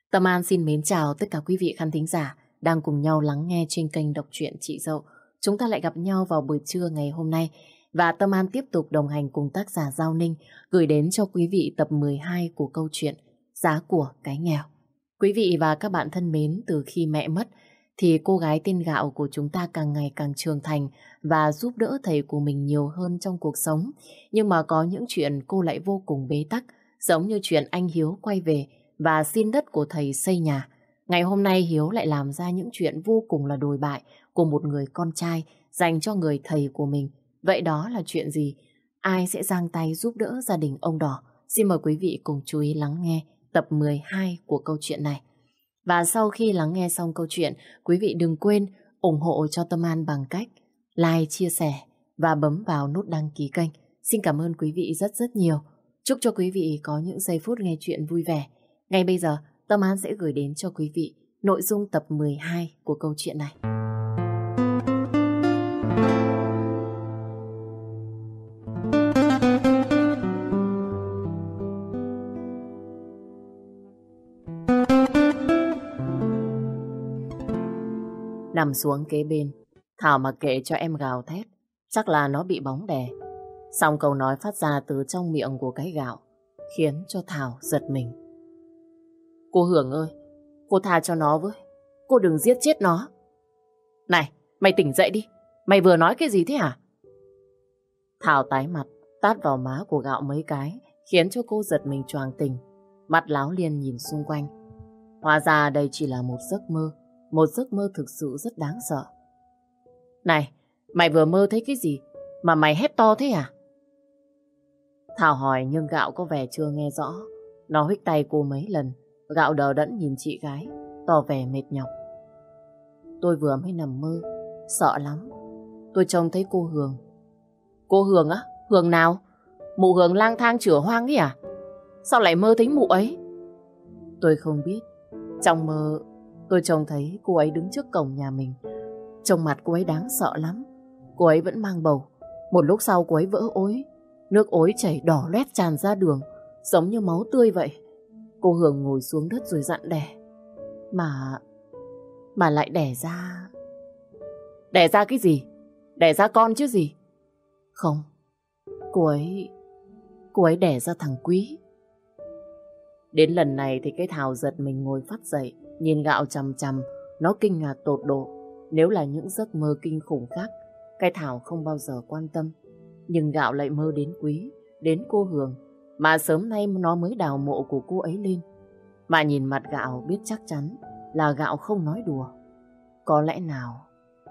Tâm An xin mến chào tất cả quý vị khán thính giả đang cùng nhau lắng nghe trên kênh đọc truyện Chị Dậu. Chúng ta lại gặp nhau vào buổi trưa ngày hôm nay và Tâm An tiếp tục đồng hành cùng tác giả Giao Ninh gửi đến cho quý vị tập 12 của câu chuyện Giá của cái nghèo. Quý vị và các bạn thân mến, từ khi mẹ mất thì cô gái tên Gạo của chúng ta càng ngày càng trưởng thành và giúp đỡ thầy của mình nhiều hơn trong cuộc sống. Nhưng mà có những chuyện cô lại vô cùng bế tắc, giống như chuyện anh Hiếu quay về và xin đất của thầy xây nhà. Ngày hôm nay Hiếu lại làm ra những chuyện vô cùng là đồi bại của một người con trai dành cho người thầy của mình. Vậy đó là chuyện gì? Ai sẽ giang tay giúp đỡ gia đình ông Đỏ? Xin mời quý vị cùng chú ý lắng nghe tập 12 của câu chuyện này. Và sau khi lắng nghe xong câu chuyện, quý vị đừng quên ủng hộ cho Tâm An bằng cách like, chia sẻ và bấm vào nút đăng ký kênh. Xin cảm ơn quý vị rất rất nhiều. Chúc cho quý vị có những giây phút nghe chuyện vui vẻ. Ngay bây giờ, Tâm An sẽ gửi đến cho quý vị nội dung tập 12 của câu chuyện này. Nằm xuống kế bên, Thảo mặc kệ cho em gào thét. Chắc là nó bị bóng đè. Xong câu nói phát ra từ trong miệng của cái Gạo khiến cho Thảo giật mình. Cô Hường ơi, cô tha cho nó với. Cô đừng giết chết nó. Này, mày tỉnh dậy đi. Mày vừa nói cái gì thế hả? Thảo tái mặt, tát vào má của Gạo mấy cái, khiến cho cô giật mình choàng tỉnh. Mắt láo liên nhìn xung quanh. Hóa ra đây chỉ là một giấc mơ. Một giấc mơ thực sự rất đáng sợ. Này, mày vừa mơ thấy cái gì mà mày hét to thế hả? Thảo hỏi nhưng Gạo có vẻ chưa nghe rõ. Nó huých tay cô mấy lần. Gạo đờ đẫn nhìn chị gái, tỏ vẻ mệt nhọc. Tôi vừa mới nằm mơ, sợ lắm. Tôi trông thấy cô Hường. Cô Hường á? Hường nào? Mụ Hường lang thang chửa hoang ấy à? Sao lại mơ thấy mụ ấy? Tôi không biết. Trong mơ, tôi trông thấy cô ấy đứng trước cổng nhà mình. Trông mặt cô ấy đáng sợ lắm. Cô ấy vẫn mang bầu. Một lúc sau cô ấy vỡ ối. Nước ối chảy đỏ loét tràn ra đường, giống như máu tươi vậy. Cô Hường ngồi xuống đất rồi dặn đẻ. Mà lại đẻ ra... Đẻ ra cái gì? Đẻ ra con chứ gì? Không, cô ấy đẻ ra thằng Quý. Đến lần này thì cái Thảo giật mình ngồi phắt dậy, nhìn Gạo chằm chằm. Nó kinh ngạc tột độ. Nếu là những giấc mơ kinh khủng khác, cái Thảo không bao giờ quan tâm. Nhưng Gạo lại mơ đến Quý, đến cô Hường, mà sớm nay nó mới đào mộ của cô ấy lên. Mà nhìn mặt Gạo biết chắc chắn là Gạo không nói đùa. Có lẽ nào...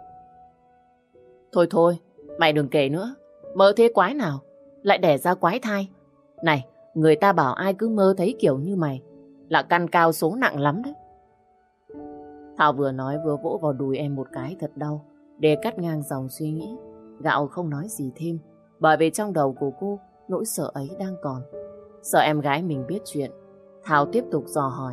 Thôi, mày đừng kể nữa. Mơ thế quái nào lại đẻ ra quái thai. Này, người ta bảo ai cứ mơ thấy kiểu như mày là căn cao số nặng lắm đấy. Thảo vừa nói vừa vỗ vào đùi em một cái thật đau, để cắt ngang dòng suy nghĩ. Gạo không nói gì thêm, bởi vì trong đầu của cô nỗi sợ ấy đang còn. Sợ em gái mình biết chuyện, Thảo tiếp tục dò hỏi.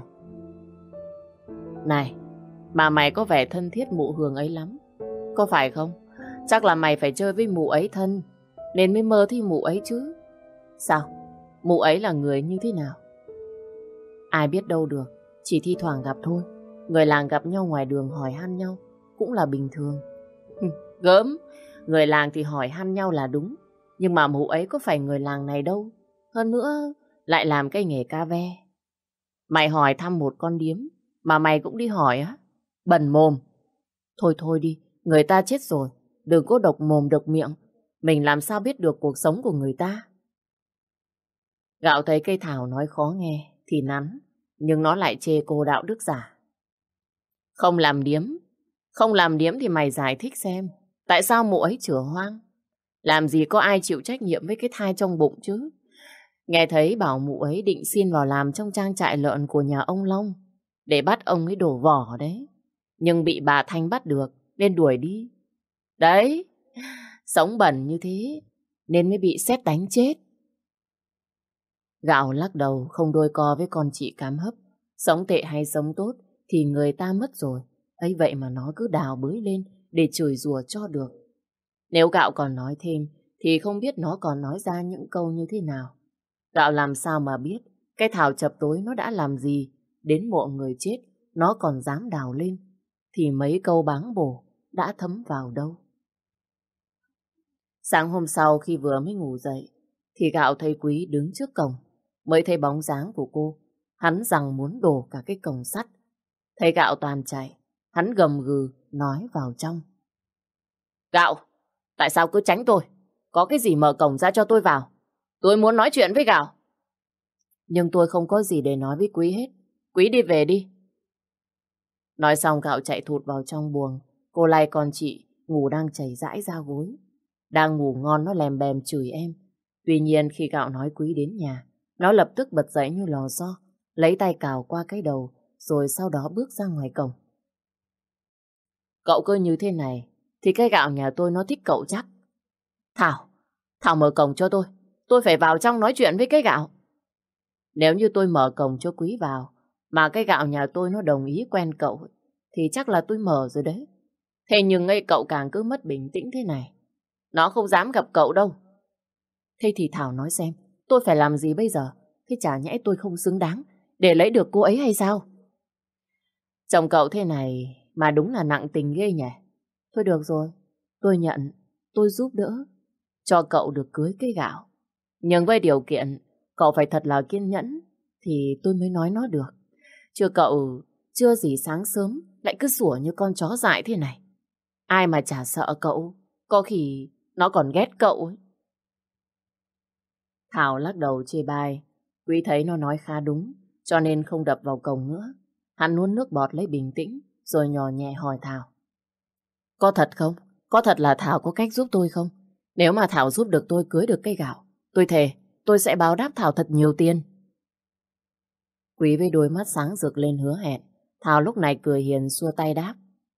Này, mà mày có vẻ thân thiết mụ Hường ấy lắm, có phải không? Chắc là mày phải chơi với mụ ấy thân, nên mới mơ thấy mụ ấy chứ. Sao? Mụ ấy là người như thế nào? Ai biết đâu được, chỉ thi thoảng gặp thôi. Người làng gặp nhau ngoài đường hỏi han nhau cũng là bình thường. Gớm, người làng thì hỏi han nhau là đúng, nhưng mà mụ ấy có phải người làng này đâu. Hơn nữa lại làm cái nghề ca ve. Mày hỏi thăm một con điếm mà mày cũng đi hỏi á? Bẩn mồm. Thôi đi, người ta chết rồi, đừng có độc mồm độc miệng. Mình làm sao biết được cuộc sống của người ta? Gạo thấy cây Thảo nói khó nghe thì nắn, nhưng nó lại chê cô đạo đức giả. Không làm điếm thì mày giải thích xem, tại sao mụ ấy chửa hoang? Làm gì có ai chịu trách nhiệm với cái thai trong bụng chứ? Nghe thấy bảo mụ ấy định xin vào làm trong trang trại lợn của nhà ông Long, để bắt ông ấy đổ vỏ đấy. Nhưng bị bà Thanh bắt được, nên đuổi đi. Đấy, sống bẩn như thế, nên mới bị sét đánh chết. Gạo lắc đầu không đôi co với con chị cám hấp. Sống tệ hay sống tốt thì người ta mất rồi. Ấy vậy mà nó cứ đào bới lên để chửi rủa cho được. Nếu Gạo còn nói thêm thì không biết nó còn nói ra những câu như thế nào. Gạo làm sao mà biết cái Thảo chập tối nó đã làm gì đến mộ người chết nó còn dám đào lên, thì mấy câu báng bổ đã thấm vào đâu. Sáng hôm sau khi vừa mới ngủ dậy, thì Gạo thấy Quý đứng trước cổng, mới thấy bóng dáng của cô. Hắn rằng muốn đổ cả cái cổng sắt. Thấy Gạo toàn chạy, hắn gầm gừ nói vào trong. Gạo, tại sao cứ tránh tôi? Có cái gì mở cổng ra cho tôi vào? Tôi muốn nói chuyện với Gạo. Nhưng tôi không có gì để nói với Quý hết. Quý đi về đi. Nói xong Gạo chạy thụt vào trong buồng. Cô Lai con chị ngủ đang chảy rãi ra gối. Đang ngủ ngon nó lèm bèm chửi em. Tuy nhiên khi Gạo nói Quý đến nhà, nó lập tức bật dậy như lò xo, lấy tay cào qua cái đầu, rồi sau đó bước ra ngoài cổng. Cậu cứ như thế này, thì cái Gạo nhà tôi nó thích cậu chắc. Thảo mở cổng cho tôi phải vào trong nói chuyện với cái Gạo. Nếu như tôi mở cổng cho Quý vào, mà cái Gạo nhà tôi nó đồng ý quen cậu, thì chắc là tôi mở rồi đấy. Thế nhưng ấy cậu càng cứ mất bình tĩnh thế này, nó không dám gặp cậu đâu. Thế thì Thảo nói xem, tôi phải làm gì bây giờ? Thế chả nhẽ tôi không xứng đáng để lấy được cô ấy hay sao? Chồng cậu thế này mà đúng là nặng tình ghê nhỉ. Thôi được rồi, tôi nhận, tôi giúp đỡ, cho cậu được cưới cái Gạo. Nhưng với điều kiện, cậu phải thật là kiên nhẫn, thì tôi mới nói nó được. Chứ cậu chưa gì sáng sớm lại cứ sủa như con chó dại thế này. Ai mà chả sợ cậu, có khi nó còn ghét cậu ấy. Thảo lắc đầu chê bai. Quý thấy nó nói khá đúng, cho nên không đập vào cổng nữa. Hắn nuốt nước bọt lấy bình tĩnh, rồi nhỏ nhẹ hỏi Thảo. Có thật không? Có thật là Thảo có cách giúp tôi không? Nếu mà Thảo giúp được tôi cưới được cây Gạo, tôi thề, tôi sẽ báo đáp Thảo thật nhiều tiền. Quý với đôi mắt sáng rực lên hứa hẹn. Thảo lúc này cười hiền xua tay đáp.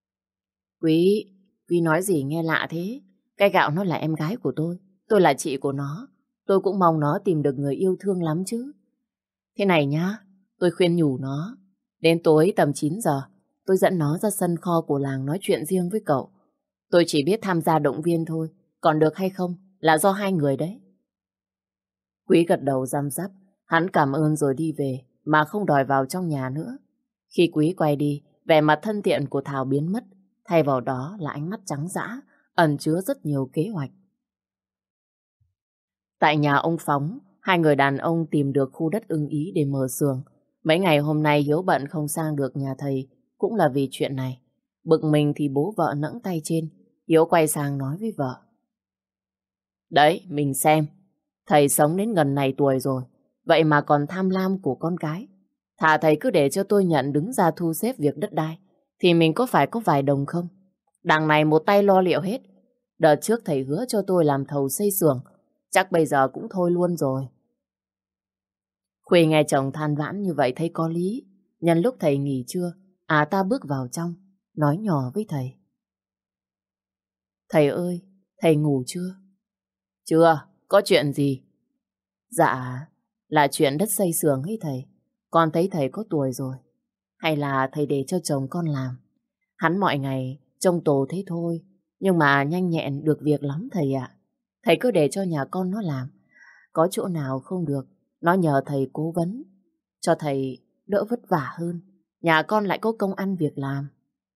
Quý nói gì nghe lạ thế? Cây Gạo nó là em gái của tôi là chị của nó. Tôi cũng mong nó tìm được người yêu thương lắm chứ. Thế này nhá, tôi khuyên nhủ nó. Đến tối tầm 9 giờ, tôi dẫn nó ra sân kho của làng nói chuyện riêng với cậu. Tôi chỉ biết tham gia động viên thôi, còn được hay không là do hai người đấy. Quý gật đầu răm rắp, hắn cảm ơn rồi đi về mà không đòi vào trong nhà nữa. Khi Quý quay đi, vẻ mặt thân thiện của Thảo biến mất, thay vào đó là ánh mắt trắng dã, ẩn chứa rất nhiều kế hoạch. Tại nhà ông Phóng, hai người đàn ông tìm được khu đất ưng ý để mở xưởng. Mấy ngày hôm nay Hiếu bận không sang được nhà thầy, cũng là vì chuyện này. Bực mình thì bố vợ nẫng tay trên, Hiếu quay sang nói với vợ. Đấy, mình xem, thầy sống đến gần này tuổi rồi, vậy mà còn tham lam của con cái. Thà thầy cứ để cho tôi nhận đứng ra thu xếp việc đất đai, thì mình có phải có vài đồng không? Đằng này một tay lo liệu hết. Đợt trước thầy hứa cho tôi làm thầu xây xưởng, chắc bây giờ cũng thôi luôn rồi. Khuê nghe chồng than vãn như vậy thấy có lý. Nhân lúc thầy nghỉ trưa, ta bước vào trong, nói nhỏ với thầy. Thầy ơi, thầy ngủ chưa? Chưa, có chuyện gì? Dạ, là chuyện đất xây xưởng ấy thầy. Con thấy thầy có tuổi rồi. Hay là thầy để cho chồng con làm? Hắn mọi ngày trông tổ thế thôi, nhưng mà nhanh nhẹn được việc lắm thầy ạ. Thầy cứ để cho nhà con nó làm. Có chỗ nào không được, nó nhờ thầy cố vấn, cho thầy đỡ vất vả hơn. Nhà con lại có công ăn việc làm.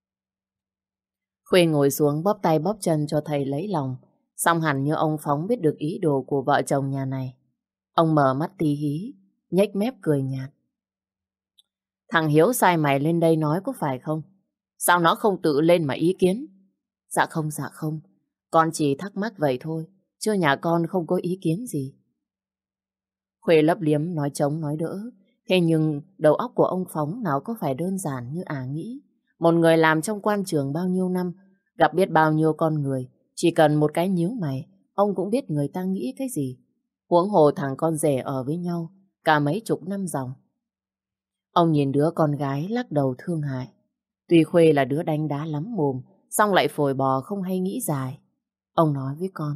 Khuê ngồi xuống bóp tay bóp chân cho thầy lấy lòng. Xong hẳn như ông Phóng biết được ý đồ của vợ chồng nhà này. Ông mở mắt tí hí, nhếch mép cười nhạt. Thằng Hiếu sai mày lên đây nói có phải không? Sao nó không tự lên mà ý kiến? Dạ không. Con chỉ thắc mắc vậy thôi, chứ nhà con không có ý kiến gì. Khuê lấp liếm nói chống nói đỡ. Thế nhưng đầu óc của ông Phóng nào có phải đơn giản như nghĩ. Một người làm trong quan trường bao nhiêu năm, gặp biết bao nhiêu con người, chỉ cần một cái nhíu mày, ông cũng biết người ta nghĩ cái gì. Huống hồ thằng con rể ở với nhau cả mấy chục năm dòng. Ông nhìn đứa con gái lắc đầu thương hại. Tuy Khuê là đứa đánh đá lắm mồm, song lại phồi bò không hay nghĩ dài. Ông nói với con.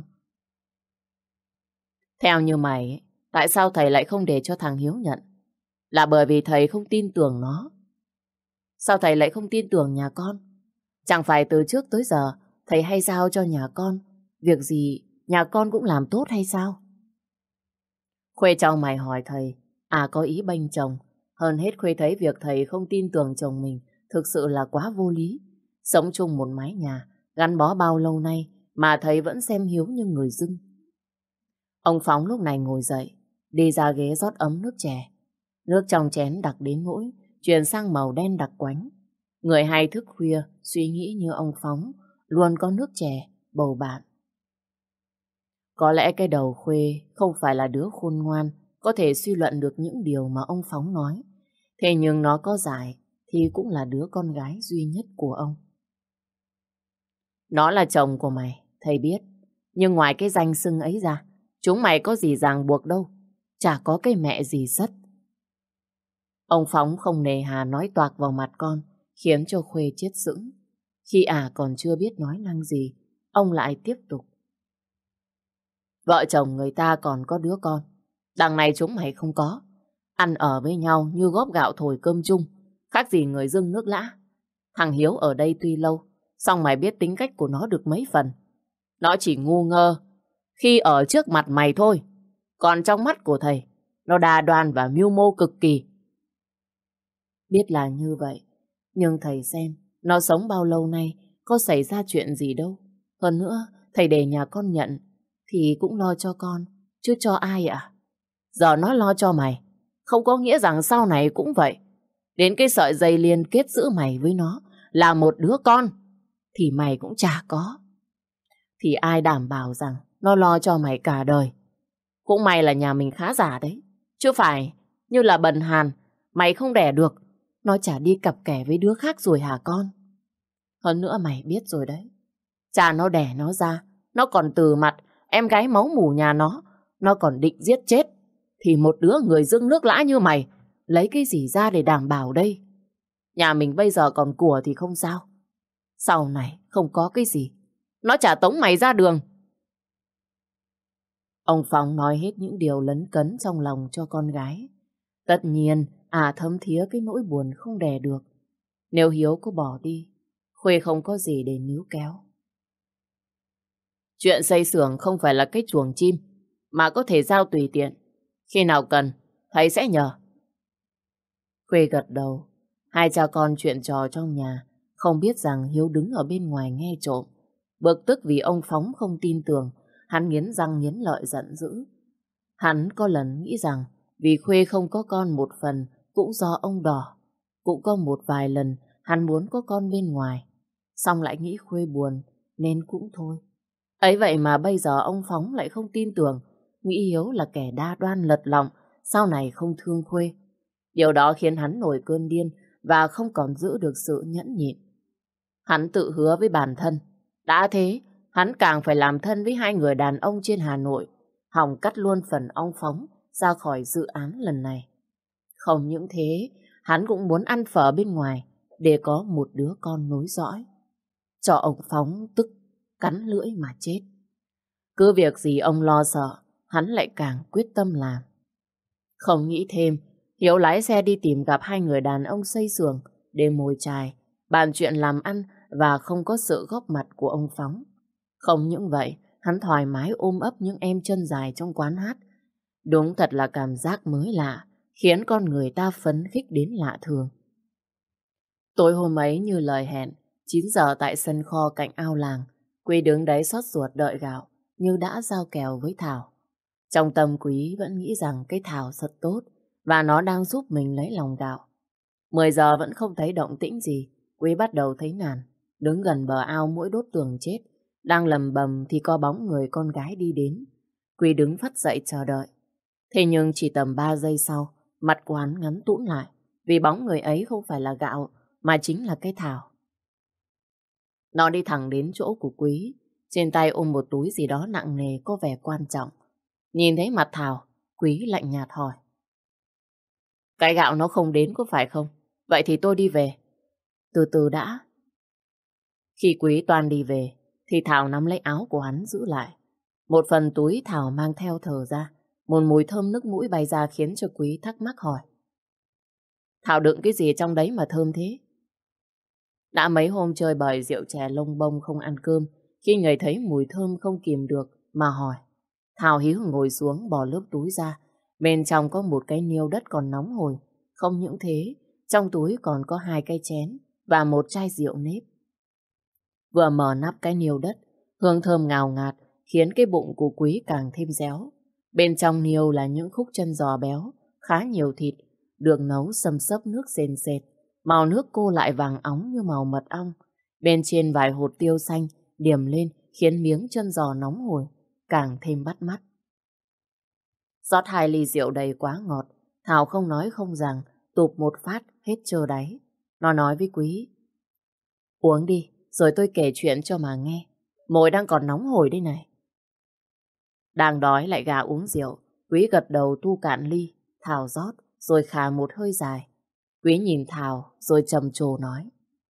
Theo như mày, tại sao thầy lại không để cho thằng Hiếu nhận? Là bởi vì thầy không tin tưởng nó. Sao thầy lại không tin tưởng nhà con? Chẳng phải từ trước tới giờ thầy hay giao cho nhà con việc gì nhà con cũng làm tốt hay sao? Khuê trong mày hỏi thầy, có ý bênh chồng, Hơn hết Khuê thấy việc thầy không tin tưởng chồng mình thực sự là quá vô lý. Sống chung một mái nhà, gắn bó bao lâu nay mà thầy vẫn xem Hiếu như người dưng. Ông Phóng lúc này ngồi dậy, đi ra ghế rót ấm nước chè. Nước trong chén đặc đến nỗi chuyển sang màu đen đặc quánh. Người hay thức khuya suy nghĩ như ông Phóng luôn có nước chè bầu bạn. Có lẽ cái đầu Khuê không phải là đứa khôn ngoan có thể suy luận được những điều mà ông Phóng nói. Thế nhưng nó có giải thì cũng là đứa con gái duy nhất của ông. Nó là chồng của mày, thầy biết. Nhưng ngoài cái danh xưng ấy ra, chúng mày có gì ràng buộc đâu. Chả có cái mẹ gì sất. Ông Phóng không nề hà nói toạc vào mặt con, khiến cho Khuê chết sững. Khi còn chưa biết nói năng gì, ông lại tiếp tục. Vợ chồng người ta còn có đứa con. Đằng này chúng mày không có. Ăn ở với nhau như góp gạo thổi cơm chung, khác gì người dưng nước lã. Thằng Hiếu ở đây tuy lâu, song mày biết tính cách của nó được mấy phần. Nó chỉ ngu ngơ khi ở trước mặt mày thôi. Còn trong mắt của thầy, nó đa đoan và mưu mô cực kỳ. Biết là như vậy, nhưng thầy xem, nó sống bao lâu nay, có xảy ra chuyện gì đâu. Hơn nữa, thầy để nhà con nhận, thì cũng lo cho con, chứ cho ai ạ? Giờ nó lo cho mày, không có nghĩa rằng sau này cũng vậy. Đến cái sợi dây liên kết giữa mày với nó là một đứa con, thì mày cũng chả có. Thì ai đảm bảo rằng nó lo cho mày cả đời. Cũng may là nhà mình khá giả đấy, chứ phải như là bần hàn, mày không đẻ được, nó chả đi cặp kè với đứa khác rồi hả con? Hơn nữa mày biết rồi đấy, cha nó đẻ nó ra, nó còn từ mặt em gái máu mủ nhà nó còn định giết chết. Thì một đứa người dưng nước lã như mày, lấy cái gì ra để đảm bảo đây? Nhà mình bây giờ còn của thì không sao. Sau này không có cái gì, nó chả tống mày ra đường. Ông Phong nói hết những điều lấn cấn trong lòng cho con gái. Tất nhiên, thấm thía cái nỗi buồn không đè được. Nếu Hiếu có bỏ đi, Khuê không có gì để níu kéo. Chuyện xây xưởng không phải là cái chuồng chim, mà có thể giao tùy tiện. Khi nào cần, thầy sẽ nhờ. Khuê gật đầu. Hai cha con chuyện trò trong nhà, không biết rằng Hiếu đứng ở bên ngoài nghe trộm. Bực tức vì ông Phóng không tin tưởng, hắn nghiến răng nghiến lợi giận dữ. Hắn có lần nghĩ rằng vì Khuê không có con một phần cũng do ông Đỏ. Cũng có một vài lần hắn muốn có con bên ngoài, xong lại nghĩ Khuê buồn nên cũng thôi. Ấy vậy mà bây giờ ông Phóng lại không tin tưởng, nghĩ Hiếu là kẻ đa đoan lật lọng, sau này không thương Khuê. Điều đó khiến hắn nổi cơn điên và không còn giữ được sự nhẫn nhịn. Hắn tự hứa với bản thân, đã thế, hắn càng phải làm thân với hai người đàn ông trên Hà Nội, hòng cắt luôn phần ông Phóng ra khỏi dự án lần này. Không những thế, hắn cũng muốn ăn phở bên ngoài để có một đứa con nối dõi. Cho ông Phóng tức cắn lưỡi mà chết. Cứ việc gì ông lo sợ, hắn lại càng quyết tâm làm. Không nghĩ thêm, Hiếu lái xe đi tìm gặp hai người đàn ông xây xưởng để mồi chài, bàn chuyện làm ăn và không có sự góp mặt của ông Phóng. Không những vậy, hắn thoải mái ôm ấp những em chân dài trong quán hát. Đúng thật là cảm giác mới lạ, khiến con người ta phấn khích đến lạ thường. Tối hôm ấy như lời hẹn, 9 giờ tại sân kho cạnh ao làng, Quý đứng đấy xót ruột đợi gạo, như đã giao kèo với Thảo. Trong tâm Quý vẫn nghĩ rằng cái Thảo thật tốt, và nó đang giúp mình lấy lòng gạo. 10 giờ vẫn không thấy động tĩnh gì, Quý bắt đầu thấy nản, đứng gần bờ ao mũi đốt tường chết. Đang lầm bầm thì có bóng người con gái đi đến. Quý đứng phắt dậy chờ đợi. Thế nhưng chỉ tầm 3 giây sau, mặt của hắn ngắn tũn lại, vì bóng người ấy không phải là gạo, mà chính là cái Thảo. Nó đi thẳng đến chỗ của Quý, trên tay ôm một túi gì đó nặng nề có vẻ quan trọng. Nhìn thấy mặt Thảo, Quý lạnh nhạt hỏi. Cái gạo nó không đến có phải không? Vậy thì tôi đi về. Từ từ đã. Khi Quý toan đi về, thì Thảo nắm lấy áo của hắn giữ lại. Một phần túi Thảo mang theo thở ra, một mùi thơm nước mũi bay ra khiến cho Quý thắc mắc hỏi. Thảo đựng cái gì trong đấy mà thơm thế? Đã mấy hôm chơi bời rượu chè lông bông không ăn cơm, khi người thấy mùi thơm không kìm được mà hỏi. Thảo hí hửng ngồi xuống bỏ lớp túi ra, bên trong có một cái niêu đất còn nóng hổi, Không những thế, trong túi còn có 2 cái chén và một chai rượu nếp. Vừa mở nắp cái niêu đất, hương thơm ngào ngạt khiến cái bụng của Quý càng thêm réo. Bên trong niêu là những khúc chân giò béo, khá nhiều thịt, được nấu xâm xấp nước sền sệt. Màu nước cô lại vàng óng như màu mật ong. Bên trên vài hột tiêu xanh điểm lên khiến miếng chân giò nóng hổi, càng thêm bắt mắt. Rót 2 ly rượu đầy quá ngọt, Thảo không nói không rằng, tụp một phát hết trơ đáy. Nó nói với Quý: "Uống đi, rồi tôi kể chuyện cho mà nghe. Mồi đang còn nóng hổi đây này." Đang đói lại gà uống rượu, Quý gật đầu tu cạn ly, Thảo rót, rồi khà một hơi dài. Quý nhìn Thảo, rồi trầm trồ nói: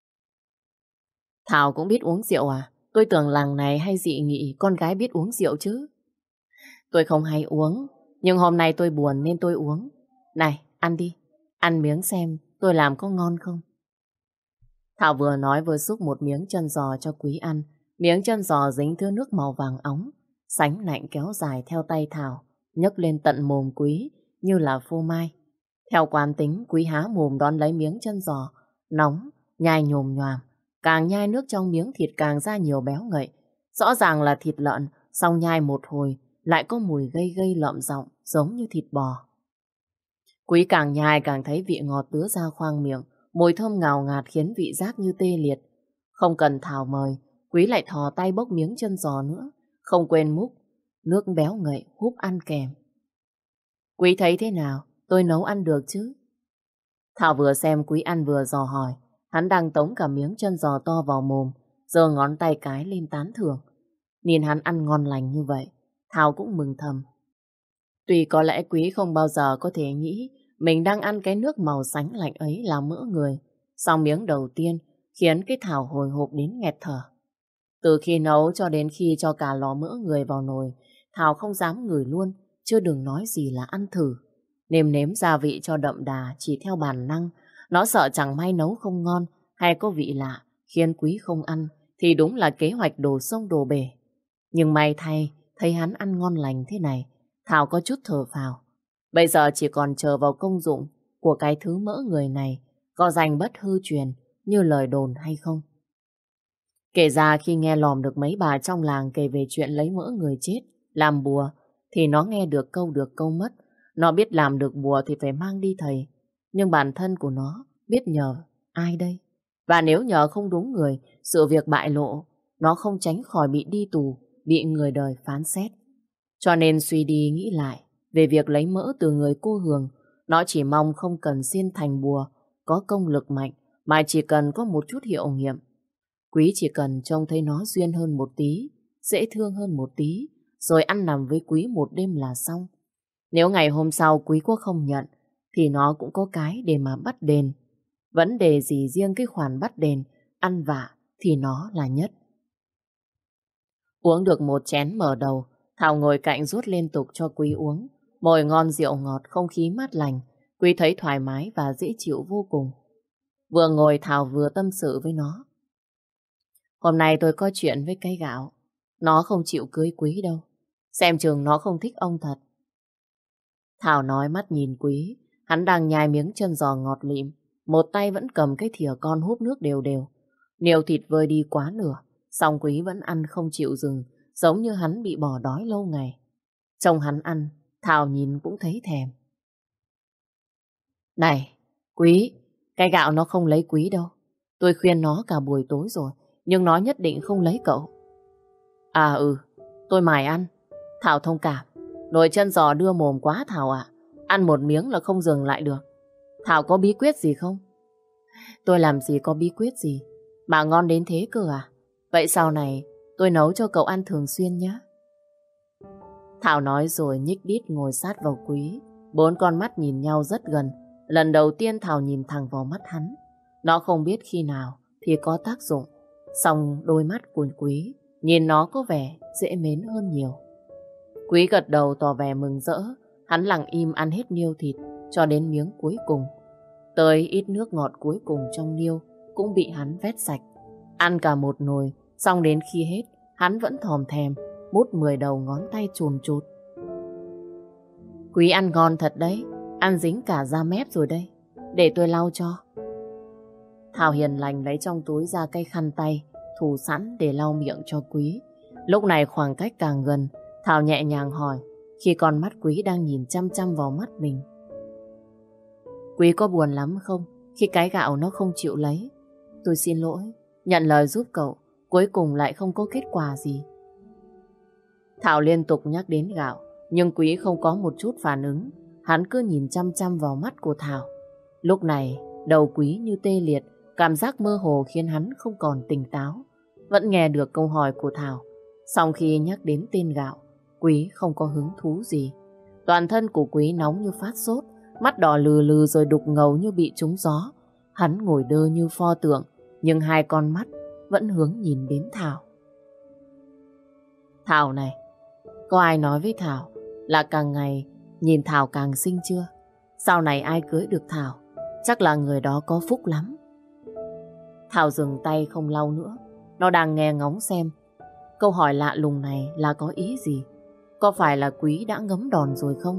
"Thảo cũng biết uống rượu à? Tôi tưởng làng này hay dị nghị con gái biết uống rượu chứ." "Tôi không hay uống, nhưng hôm nay tôi buồn nên tôi uống. Này, ăn đi, ăn miếng xem tôi làm có ngon không." Thảo vừa nói vừa xúc một miếng chân giò cho Quý ăn. Miếng chân giò dính thứ nước màu vàng óng, sánh lạnh kéo dài theo tay Thảo, nhấc lên tận mồm Quý như là phô mai. Theo quán tính, Quý há mồm đón lấy miếng chân giò, nóng, nhai nhồm nhoàm. Càng nhai nước trong miếng thịt càng ra nhiều béo ngậy. Rõ ràng là thịt lợn, xong nhai một hồi, lại có mùi gây gây lợm giọng giống như thịt bò. Quý càng nhai càng thấy vị ngọt tứa ra khoang miệng, mùi thơm ngào ngạt khiến vị giác như tê liệt. Không cần Thảo mời, Quý lại thò tay bốc miếng chân giò nữa, không quên múc nước béo ngậy húp ăn kèm. "Quý thấy thế nào? Tôi nấu ăn được chứ?" Thảo vừa xem Quý ăn vừa dò hỏi. Hắn đang tống cả miếng chân giò to vào mồm, giơ ngón tay cái lên tán thưởng. Nhìn hắn ăn ngon lành như vậy, Thảo cũng mừng thầm. Tuy có lẽ Quý không bao giờ có thể nghĩ mình đang ăn cái nước màu sánh lạnh ấy là mỡ người. Song miếng đầu tiên khiến cái Thảo hồi hộp đến nghẹt thở. Từ khi nấu cho đến khi cho cả lò mỡ người vào nồi, Thảo không dám ngửi luôn, chứ đừng nói gì là ăn thử. Nêm nếm gia vị cho đậm đà chỉ theo bản năng. Nó sợ chẳng may nấu không ngon hay có vị lạ khiến Quý không ăn thì đúng là kế hoạch đổ sông đổ bể. Nhưng may thay, thấy hắn ăn ngon lành thế này, Thảo có chút thở phào. Bây giờ chỉ còn chờ vào công dụng của cái thứ mỡ người này có danh bất hư truyền như lời đồn hay không. Kể ra khi nghe lòm được mấy bà trong làng kể về chuyện lấy mỡ người chết làm bùa thì nó nghe được câu mất. Nó biết làm được bùa thì phải mang đi thầy. Nhưng bản thân của nó biết nhờ ai đây? Và nếu nhờ không đúng người, sự việc bại lộ, nó không tránh khỏi bị đi tù, bị người đời phán xét. Cho nên suy đi nghĩ lại về việc lấy mỡ từ người cô Hường, nó chỉ mong không cần xin thành bùa có công lực mạnh, mà chỉ cần có một chút hiệu nghiệm. Quý chỉ cần trông thấy nó duyên hơn một tí, dễ thương hơn một tí, rồi ăn nằm với Quý một đêm là xong. Nếu ngày hôm sau Quý có không nhận, thì nó cũng có cái để mà bắt đền. Vấn đề gì riêng cái khoản bắt đền, ăn vạ thì nó là nhất. Uống được một chén mở đầu, Thảo ngồi cạnh rút liên tục cho Quý uống. Mồi ngon rượu ngọt, không khí mát lành, Quý thấy thoải mái và dễ chịu vô cùng. Vừa ngồi Thảo vừa tâm sự với nó. Hôm nay tôi có chuyện với cái gạo. Nó không chịu cưới Quý đâu. Xem chừng nó không thích ông thật. Thảo nói mắt nhìn Quý. Hắn đang nhai miếng chân giò ngọt lịm. Một tay vẫn cầm cái thìa con húp nước đều đều. Niêu thịt vơi đi quá nửa. Song Quý vẫn ăn không chịu dừng. Giống như hắn bị bỏ đói lâu ngày. Trông hắn ăn, Thảo nhìn cũng thấy thèm. Này, Quý, cái gạo nó không lấy Quý đâu. Tôi khuyên nó cả buổi tối rồi, nhưng nó nhất định không lấy cậu. À tôi mải ăn. Thảo thông cảm. Nồi chân giò đưa mồm quá Thảo ạ. Ăn một miếng là không dừng lại được. Thảo có bí quyết gì không? Tôi làm gì có bí quyết gì mà ngon đến thế cơ à? Vậy sau này tôi nấu cho cậu ăn thường xuyên nhé. Thảo nói rồi nhích đít ngồi sát vào Quý. 4 con mắt nhìn nhau rất gần. Lần đầu tiên Thảo nhìn thẳng vào mắt hắn. Nó không biết khi nào thì có tác dụng. Song đôi mắt của Quý nhìn nó có vẻ dễ mến hơn nhiều. Quý gật đầu tỏ vẻ mừng rỡ. Hắn lặng im ăn hết niêu thịt cho đến miếng cuối cùng. Tới ít nước ngọt cuối cùng trong niêu cũng bị hắn vét sạch. Ăn cả một nồi, xong đến khi hết hắn vẫn thòm thèm mút 10 đầu ngón tay chùn chụt. Quý ăn ngon thật đấy, ăn dính cả da mép rồi đây. để tôi lau cho. Thảo hiền lành lấy trong túi ra cái khăn tay, thủ sẵn để lau miệng cho Quý. Lúc này khoảng cách càng gần, Thảo nhẹ nhàng hỏi, khi con mắt Quý đang nhìn chăm chăm vào mắt mình. Quý có buồn lắm không, khi cái gạo nó không chịu lấy? Tôi xin lỗi, nhận lời giúp cậu, cuối cùng lại không có kết quả gì. Thảo liên tục nhắc đến gạo, nhưng Quý không có một chút phản ứng. Hắn cứ nhìn chăm chăm vào mắt của Thảo. Lúc này, đầu Quý như tê liệt, cảm giác mơ hồ khiến hắn không còn tỉnh táo. Vẫn nghe được câu hỏi của Thảo. Sau khi nhắc đến tên gạo, Quý không có hứng thú gì. Toàn thân của Quý nóng như phát sốt, mắt đỏ lừ lừ rồi đục ngầu như bị trúng gió. Hắn ngồi đơ như pho tượng, nhưng hai con mắt vẫn hướng nhìn đến Thảo. Thảo này, có ai nói với Thảo là càng ngày nhìn Thảo càng xinh chưa? Sau này ai cưới được Thảo, chắc là người đó có phúc lắm. Thảo dừng tay không lau nữa. Nó đang nghe ngóng xem câu hỏi lạ lùng này là có ý gì. Có phải là Quý đã ngấm đòn rồi không?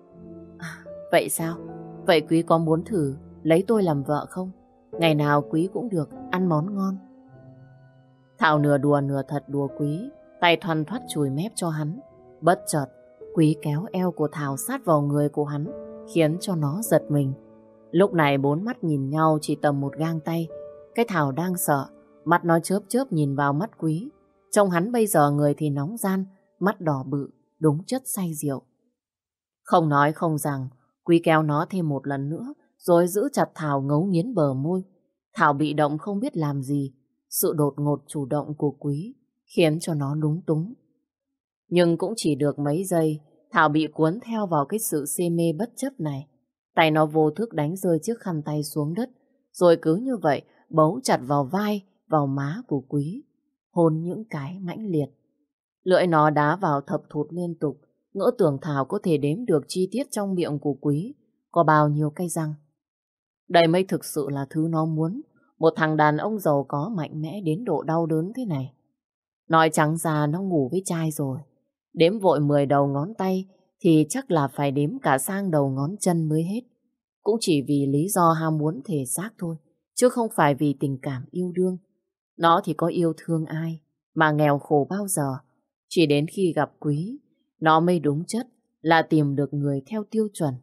Vậy sao? Vậy Quý có muốn thử lấy tôi làm vợ không? Ngày nào Quý cũng được ăn món ngon. Thảo nửa đùa nửa thật đùa Quý, tay thoăn thoắt chùi mép cho hắn. Bất chợt, Quý kéo eo của Thảo sát vào người của hắn, khiến cho nó giật mình. Lúc này bốn mắt nhìn nhau chỉ tầm một gang tay. Cái Thảo đang sợ, mắt nó chớp chớp nhìn vào mắt Quý. Trông hắn bây giờ người thì nóng gian, mắt đỏ bự, đúng chất say rượu. Không nói không rằng, Quý kéo nó thêm một lần nữa, rồi giữ chặt Thảo ngấu nghiến bờ môi. Thảo bị động không biết làm gì. Sự đột ngột chủ động của Quý khiến cho nó lúng túng. Nhưng cũng chỉ được mấy giây, Thảo bị cuốn theo vào cái sự si mê bất chấp này. Tay nó vô thức đánh rơi chiếc khăn tay xuống đất, rồi cứ như vậy bấu chặt vào vai, vào má của Quý, hôn những cái mãnh liệt. Lưỡi nó đá vào thập thụt liên tục, ngỡ tưởng Thảo có thể đếm được chi tiết trong miệng của Quý có bao nhiêu cái răng. Đây mới thực sự là thứ nó muốn, một thằng đàn ông giàu có mạnh mẽ đến độ đau đớn thế này. Nói trắng ra nó ngủ với trai rồi. Đếm vội 10 đầu ngón tay thì chắc là phải đếm cả sang đầu ngón chân mới hết. Cũng chỉ vì lý do ham muốn thể xác thôi, chứ không phải vì tình cảm yêu đương. Nó thì có yêu thương ai mà nghèo khổ bao giờ. Chỉ đến khi gặp Quý, nó mới đúng chất là tìm được người theo tiêu chuẩn.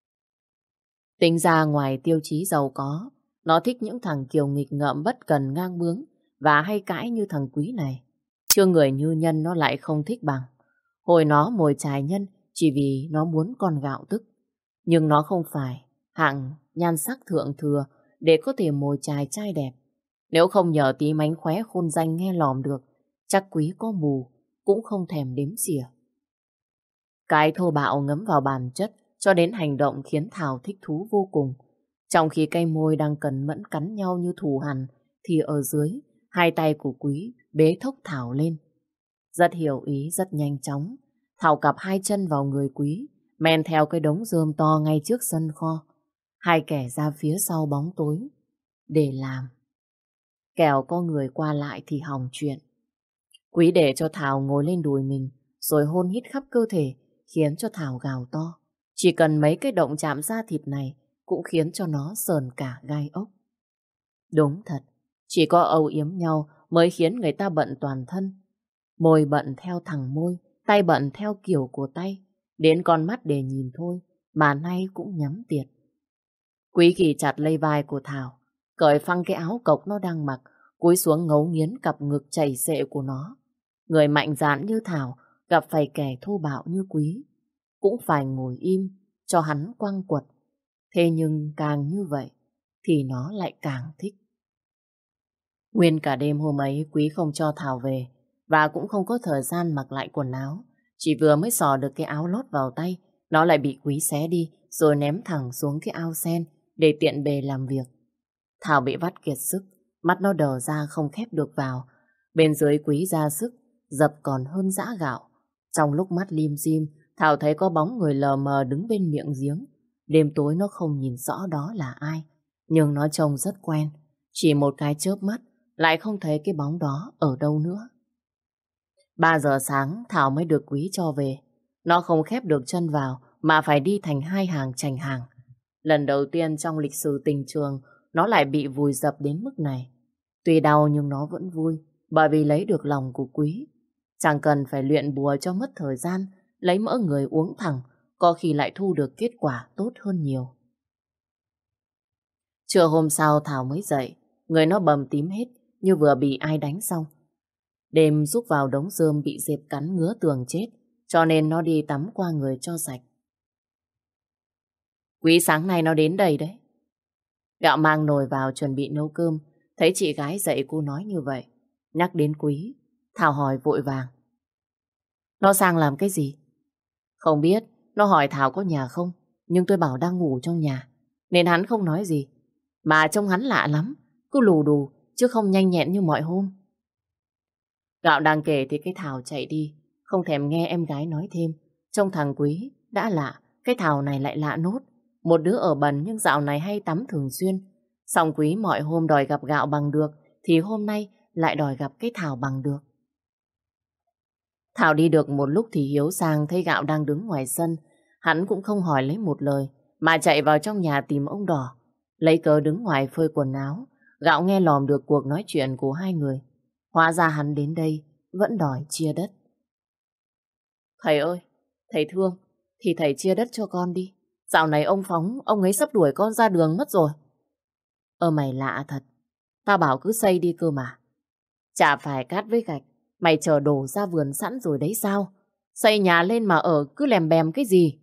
Tính ra ngoài tiêu chí giàu có, nó thích những thằng kiều nghịch ngợm bất cần ngang bướng và hay cãi như thằng Quý này. Chưa người như Nhân nó lại không thích bằng. Hồi nó mồi chài Nhân chỉ vì nó muốn con gạo tức. Nhưng nó không phải hạng nhan sắc thượng thừa để có thể mồi chài trai đẹp. Nếu không nhờ tí mánh khóe khôn danh nghe lòm được, chắc Quý có mù cũng không thèm đếm xỉa. Cái thô bạo ngấm vào bản chất cho đến hành động khiến Thảo thích thú vô cùng. Trong khi cây môi đang cần mẫn cắn nhau như thù hằn, thì ở dưới, hai tay của Quý bế thốc Thảo lên. Rất hiểu ý, rất nhanh chóng. Thảo cặp hai chân vào người Quý, men theo cái đống rơm to ngay trước sân kho. Hai kẻ ra phía sau bóng tối để làm. Kẻo có người qua lại thì hỏng chuyện. Quý để cho Thảo ngồi lên đùi mình, rồi hôn hít khắp cơ thể, khiến cho Thảo gào to. Chỉ cần mấy cái động chạm da thịt này cũng khiến cho nó sờn cả gai ốc. Đúng thật, chỉ có âu yếm nhau mới khiến người ta bận toàn thân. Môi bận theo thằng môi, tay bận theo kiểu của tay. Đến con mắt để nhìn thôi, mà nay cũng nhắm tiệt. Quý ghì chặt lấy vai của Thảo, cởi phăng cái áo cộc nó đang mặc, cúi xuống ngấu nghiến cặp ngực chảy xệ của nó. Người mạnh dạn như Thảo gặp phải kẻ thô bạo như Quý, cũng phải ngồi im cho hắn quăng quật. Thế nhưng càng như vậy thì nó lại càng thích. Nguyên cả đêm hôm ấy Quý không cho Thảo về, và cũng không có thời gian mặc lại quần áo. Chỉ vừa mới xỏ được cái áo lót vào tay, nó lại bị Quý xé đi rồi ném thẳng xuống cái ao sen để tiện bề làm việc. Thảo bị vắt kiệt sức, mắt nó đờ ra không khép được vào. Bên dưới Quý ra sức, dập còn hơn giã gạo. Trong lúc mắt lim dim, Thảo thấy có bóng người lờ mờ đứng bên miệng giếng. Đêm tối nó không nhìn rõ đó là ai, nhưng nó trông rất quen. Chỉ một cái chớp mắt, lại không thấy cái bóng đó ở đâu nữa. 3 giờ sáng Thảo mới được Quý cho về. Nó không khép được chân vào, mà phải đi thành hai hàng chành hàng. Lần đầu tiên trong lịch sử tình trường, nó lại bị vùi dập đến mức này. Tuy đau nhưng nó vẫn vui, bởi vì lấy được lòng của Quý. Chẳng cần phải luyện bùa cho mất thời gian, lấy mỡ người uống thẳng, có khi lại thu được kết quả tốt hơn nhiều. Trưa hôm sau Thảo mới dậy, người nó bầm tím hết như vừa bị ai đánh xong. Đêm rúc vào đống rơm bị dẹp cắn ngứa tường chết, cho nên nó đi tắm qua người cho sạch. Quý sáng nay nó đến đây đấy. Gạo mang nồi vào chuẩn bị nấu cơm, thấy chị gái dậy cô nói như vậy. Nhắc đến Quý, Thảo hỏi vội vàng. Nó sang làm cái gì? Không biết, nó hỏi Thảo có nhà không, nhưng tôi bảo đang ngủ trong nhà, nên hắn không nói gì. Mà trông hắn lạ lắm, cứ lù đù, chứ không nhanh nhẹn như mọi hôm. Gạo đang kể thì cái Thảo chạy đi, không thèm nghe em gái nói thêm. Trông thằng Quý đã lạ, cái Thảo này lại lạ nốt. Một đứa ở bần nhưng dạo này hay tắm thường xuyên. Xong Quý mọi hôm đòi gặp Gạo bằng được, thì hôm nay lại đòi gặp cái Thảo bằng được. Thảo đi được một lúc thì Hiếu sang thấy Gạo đang đứng ngoài sân. Hắn cũng không hỏi lấy một lời, mà chạy vào trong nhà tìm ông Đỏ. Lấy cớ đứng ngoài phơi quần áo, Gạo nghe lòm được cuộc nói chuyện của hai người. Hóa ra hắn đến đây vẫn đòi chia đất. Thầy ơi, thầy thương, thì thầy chia đất cho con đi. Dạo này ông Phóng, ông ấy sắp đuổi con ra đường mất rồi. Mày lạ thật, tao bảo cứ xây đi cơ mà. Chả phải cát với gạch, mày chờ đổ ra vườn sẵn rồi đấy sao? Xây nhà lên mà ở cứ lèm bèm cái gì?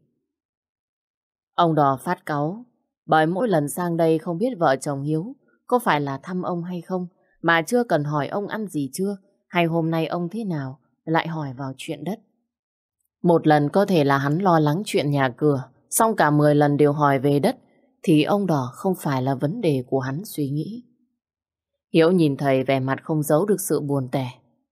Ông Đỏ phát cáu, bởi mỗi lần sang đây không biết vợ chồng Hiếu có phải là thăm ông hay không, mà chưa cần hỏi ông ăn gì chưa, hay hôm nay ông thế nào, lại hỏi vào chuyện đất. Một lần có thể là hắn lo lắng chuyện nhà cửa, xong cả 10 lần đều hỏi về đất, thì ông Đỏ không phải là vấn đề của hắn suy nghĩ. Hiếu nhìn thầy vẻ mặt không giấu được sự buồn tẻ.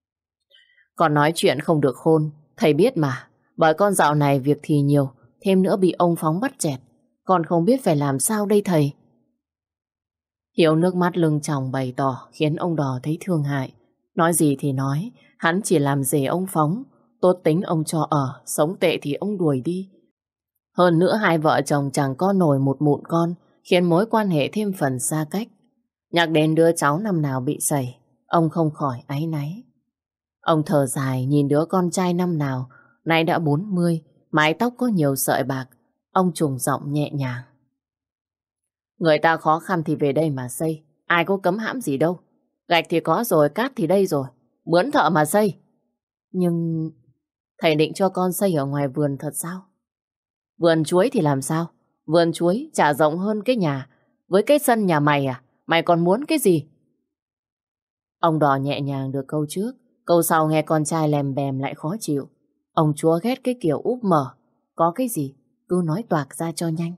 Con nói chuyện không được khôn, thầy biết mà, bởi con dạo này việc thì nhiều, thêm nữa bị ông Phóng bắt chẹt, con không biết phải làm sao đây thầy. Hiếu nước mắt lưng tròng bày tỏ khiến ông Đỏ thấy thương hại. Nói gì thì nói, hắn chỉ làm rể ông Phóng, tốt tính ông cho ở, sống tệ thì ông đuổi đi. Hơn nữa hai vợ chồng chẳng có nổi một mụn con, khiến mối quan hệ thêm phần xa cách. Nhắc đến đứa cháu năm nào bị sẩy, ông không khỏi áy náy. Ông thở dài nhìn đứa con trai năm nào, nay đã 40, mái tóc có nhiều sợi bạc. Ông trùng giọng nhẹ nhàng. Người ta khó khăn thì về đây mà xây, ai có cấm hãm gì đâu. Gạch thì có rồi, cát thì đây rồi, mướn thợ mà xây. Nhưng thầy định cho con xây ở ngoài vườn thật sao? Vườn chuối thì làm sao? Vườn chuối chả rộng hơn cái nhà, với cái sân nhà mày à? Mày còn muốn cái gì? Ông Đỏ nhẹ nhàng được câu trước, câu sau nghe con trai lèm bèm lại khó chịu. Ông chúa ghét cái kiểu úp mở, có cái gì cứ nói toạc ra cho nhanh.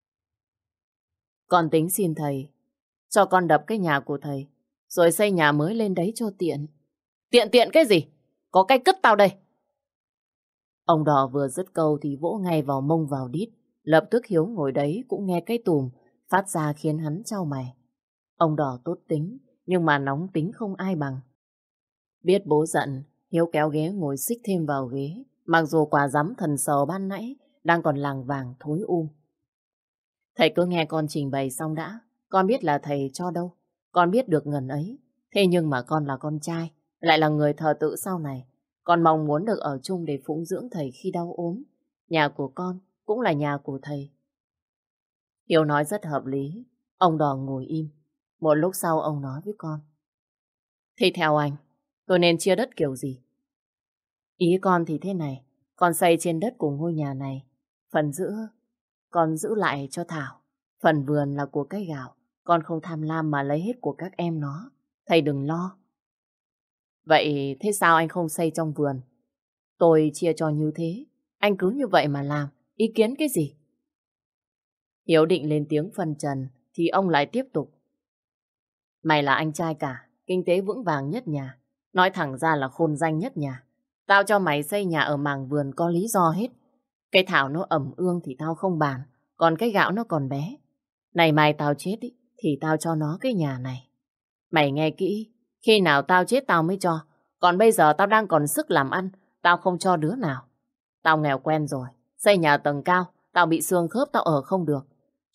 Con tính xin thầy cho con đập cái nhà của thầy, rồi xây nhà mới lên đấy cho tiện. Tiện cái gì? Có cái cứt tao đây. Ông Đỏ vừa dứt câu thì vỗ ngay vào mông vào đít. Lập tức Hiếu ngồi đấy cũng nghe cái tùm phát ra khiến hắn chau mày. Ông Đỏ tốt tính, nhưng mà nóng tính không ai bằng. Biết bố giận, Hiếu kéo ghế ngồi xích thêm vào ghế, mặc dù quả dắm thần sờ ban nãy đang còn làng vàng thối Thầy cứ nghe con trình bày xong đã. Con biết là thầy cho đâu, con biết được ngần ấy. Thế nhưng mà con là con trai, lại là người thờ tự sau này. Con mong muốn được ở chung để phụng dưỡng thầy khi đau ốm. Nhà của con cũng là nhà của thầy. Hiếu nói rất hợp lý. Ông Đỏ ngồi im. Một lúc sau ông nói với con. Thì theo anh, tôi nên chia đất kiểu gì? Ý con thì thế này. Con xây trên đất của ngôi nhà này. Phần giữa con giữ lại cho Thảo. Phần vườn là của cái Gạo. Con không tham lam mà lấy hết của các em nó. Thầy đừng lo. Vậy thế sao anh không xây trong vườn? Tôi chia cho như thế. Anh cứ như vậy mà làm. Ý kiến cái gì? Hiếu định lên tiếng phân trần thì ông lại tiếp tục. Mày là anh trai cả, kinh tế vững vàng nhất nhà. Nói thẳng ra là khôn danh nhất nhà. Tao cho mày xây nhà ở mảng vườn có lý do hết. Cái Thảo nó ẩm ương thì tao không bàn, còn cái Gạo nó còn bé. Này mai tao chết ý, thì tao cho nó cái nhà này. Mày nghe kỹ, khi nào tao chết tao mới cho. Còn bây giờ tao đang còn sức làm ăn, tao không cho đứa nào. Tao nghèo quen rồi, xây nhà tầng cao, tao bị xương khớp tao ở không được.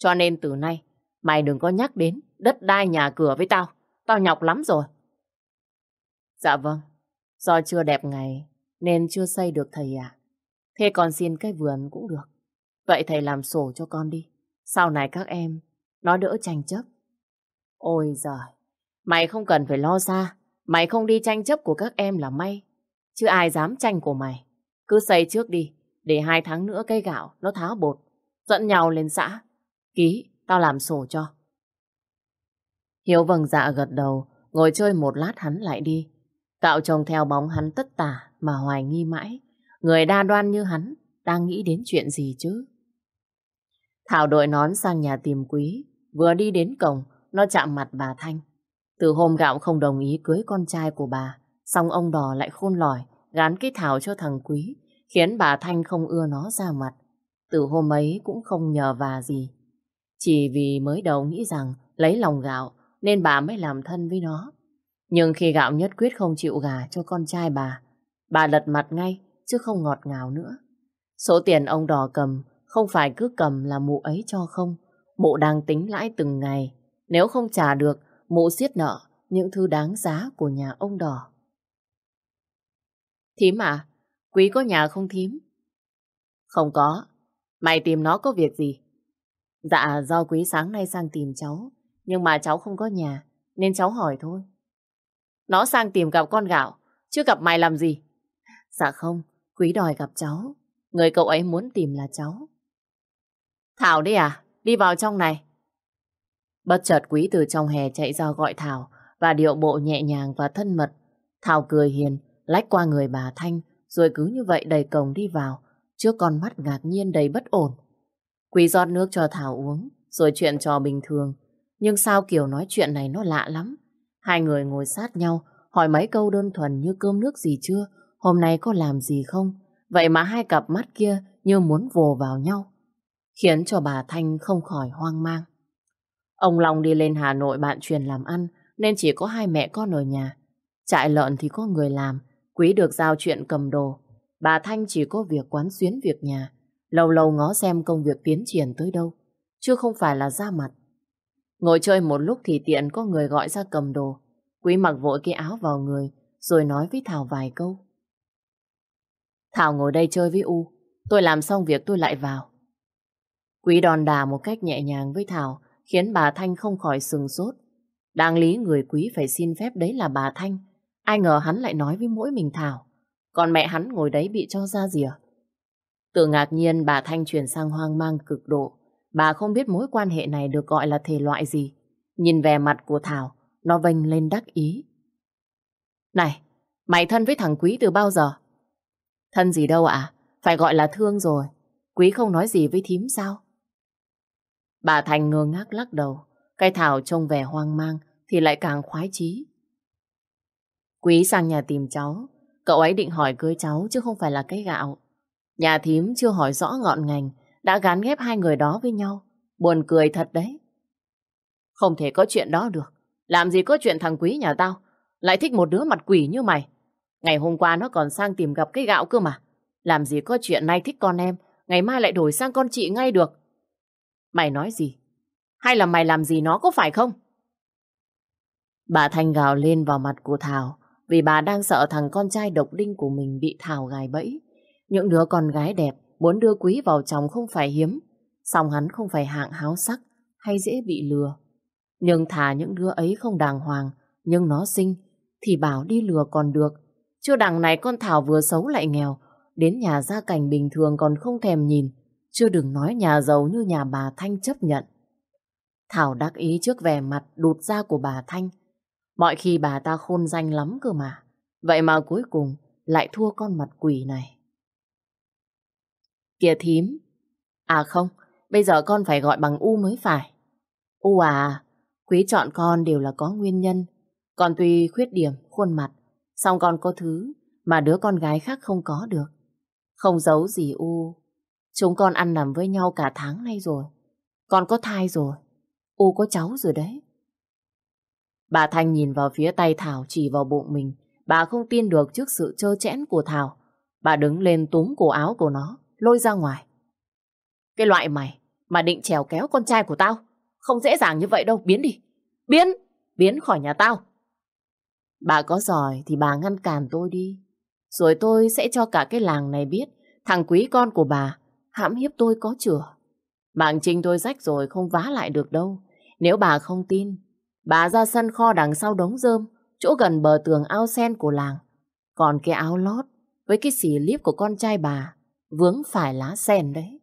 Cho nên từ nay, mày đừng có nhắc đến đất đai nhà cửa với tao. Tao nhọc lắm rồi. Dạ vâng, do chưa đẹp ngày nên chưa xây được thầy ạ. Thế con xin cái vườn cũng được. Vậy thầy làm sổ cho con đi. Sau này các em nó đỡ tranh chấp. Ôi giời, mày không cần phải lo xa. Mày không đi tranh chấp của các em là may. Chứ ai dám tranh của mày. Cứ xây trước đi, để 2 tháng nữa cây gạo nó tháo bột. Dẫn nhau lên xã. Ký, tao làm sổ cho. Hiếu vâng dạ gật đầu, ngồi chơi một lát hắn lại đi. Cạo trông theo bóng hắn tất tả mà hoài nghi mãi. Người đa đoan như hắn đang nghĩ đến chuyện gì chứ? Thảo đội nón sang nhà tìm Quý. Vừa đi đến cổng, nó chạm mặt bà Thanh. Từ hôm Gạo không đồng ý cưới con trai của bà, xong ông Đò lại khôn lỏi gán cái Thảo cho thằng Quý, khiến bà Thanh không ưa nó ra mặt. Từ hôm ấy cũng không nhờ vả gì. Chỉ vì mới đầu nghĩ rằng lấy lòng Gạo nên bà mới làm thân với nó. Nhưng khi Gạo nhất quyết không chịu gả cho con trai bà lật mặt ngay chứ không ngọt ngào nữa. Số tiền ông Đò cầm không phải cứ cầm là mụ ấy cho không. Mụ đang tính lãi từng ngày. Nếu không trả được, mụ siết nợ những thứ đáng giá của nhà ông Đò. Thím à? Quý có nhà không thím? Không có. Mày tìm nó có việc gì? Dạ do Quý sáng nay sang tìm cháu, nhưng mà cháu không có nhà nên cháu hỏi thôi. Nó sang tìm gặp con Gạo, chứ gặp mày làm gì? Dạ không, Quý đòi gặp cháu. Người cậu ấy muốn tìm là cháu. Thảo đấy à? Đi vào trong này. Bất chợt Quý từ trong hè chạy ra gọi Thảo và điệu bộ nhẹ nhàng và thân mật. Thảo cười hiền, lách qua người bà Thanh, rồi cứ như vậy đẩy cổng đi vào, trước con mắt ngạc nhiên đầy bất ổn. Quý rót nước cho Thảo uống, rồi chuyện trò bình thường. Nhưng sao kiểu nói chuyện này nó lạ lắm. Hai người ngồi sát nhau, hỏi mấy câu đơn thuần như cơm nước gì chưa, hôm nay có làm gì không. Vậy mà hai cặp mắt kia như muốn vồ vào nhau, khiến cho bà Thanh không khỏi hoang mang. Ông Long đi lên Hà Nội bạn truyền làm ăn, nên chỉ có hai mẹ con ở nhà. Trại lợn thì có người làm, Quý được giao chuyện cầm đồ. Bà Thanh chỉ có việc quán xuyến việc nhà, lâu lâu ngó xem công việc tiến triển tới đâu, chứ không phải là ra mặt. Ngồi chơi một lúc thì tiện có người gọi ra cầm đồ. Quý mặc vội cái áo vào người, rồi nói với Thảo vài câu. Thảo ngồi đây chơi với U, tôi làm xong việc tôi lại vào. Quý đòn đà một cách nhẹ nhàng với Thảo, khiến bà Thanh không khỏi sừng sốt. Đáng lý người Quý phải xin phép đấy là bà Thanh. Ai ngờ hắn lại nói với mỗi mình Thảo. Còn mẹ hắn ngồi đấy bị cho ra rìa. Từ ngạc nhiên bà Thanh chuyển sang hoang mang cực độ. Bà không biết mối quan hệ này được gọi là thể loại gì. Nhìn vẻ mặt của Thảo, nó vênh lên đắc ý. Này, mày thân với thằng Quý từ bao giờ? Thân gì đâu ạ? Phải gọi là thương rồi. Quý không nói gì với thím sao? Bà Thành ngơ ngác lắc đầu. Cái Thảo trông vẻ hoang mang thì lại càng khoái chí. Quý sang nhà tìm cháu. Cậu ấy định hỏi cưới cháu chứ không phải là cái Gạo. Nhà thím chưa hỏi rõ ngọn ngành đã gán ghép hai người đó với nhau. Buồn cười thật đấy. Không thể có chuyện đó được. Làm gì có chuyện thằng Quý nhà tao lại thích một đứa mặt quỷ như mày. Ngày hôm qua nó còn sang tìm gặp cái Gạo cơ mà. Làm gì có chuyện nay thích con em, ngày mai lại đổi sang con chị ngay được. Mày nói gì? Hay là mày làm gì nó có phải không? Bà Thanh gào lên vào mặt của Thảo, vì bà đang sợ thằng con trai độc đinh của mình bị Thảo gài bẫy. Những đứa con gái đẹp muốn đưa Quý vào chồng không phải hiếm, song hắn không phải hạng háo sắc hay dễ bị lừa. Nhưng thà những đứa ấy không đàng hoàng, nhưng nó xinh, thì bảo đi lừa còn được. Chứ đằng này con Thảo vừa xấu lại nghèo, đến nhà gia cảnh bình thường còn không thèm nhìn, chưa đừng nói nhà giàu như nhà bà Thanh chấp nhận. Thảo đắc ý trước vẻ mặt đụt ra của bà Thanh. Mọi khi bà ta khôn danh lắm cơ mà. Vậy mà cuối cùng lại thua con mặt quỷ này. Kìa thím. À không, bây giờ con phải gọi bằng U mới phải. U à, Quý chọn con đều là có nguyên nhân. Con tuy khuyết điểm, khuôn mặt, song con có thứ mà đứa con gái khác không có được. Không giấu gì U. Chúng con ăn nằm với nhau cả tháng nay rồi. Con có thai rồi. U có cháu rồi đấy. Bà Thanh nhìn vào phía tay Thảo chỉ vào bụng mình. Bà không tin được trước sự trơ trẽn của Thảo. Bà đứng lên túm cổ áo của nó, lôi ra ngoài. Cái loại mày, mà định trèo kéo con trai của tao. Không dễ dàng như vậy đâu, biến đi. Biến, biến khỏi nhà tao. Bà có giỏi thì bà ngăn cản tôi đi. Rồi tôi sẽ cho cả cái làng này biết thằng Quý con của bà hãm hiếp tôi có chửa. Mạng Trinh tôi rách rồi không vá lại được đâu. Nếu bà không tin, bà ra sân kho đằng sau đống rơm, chỗ gần bờ tường ao sen của làng. Còn cái áo lót với cái xì líp của con trai bà vướng phải lá sen đấy.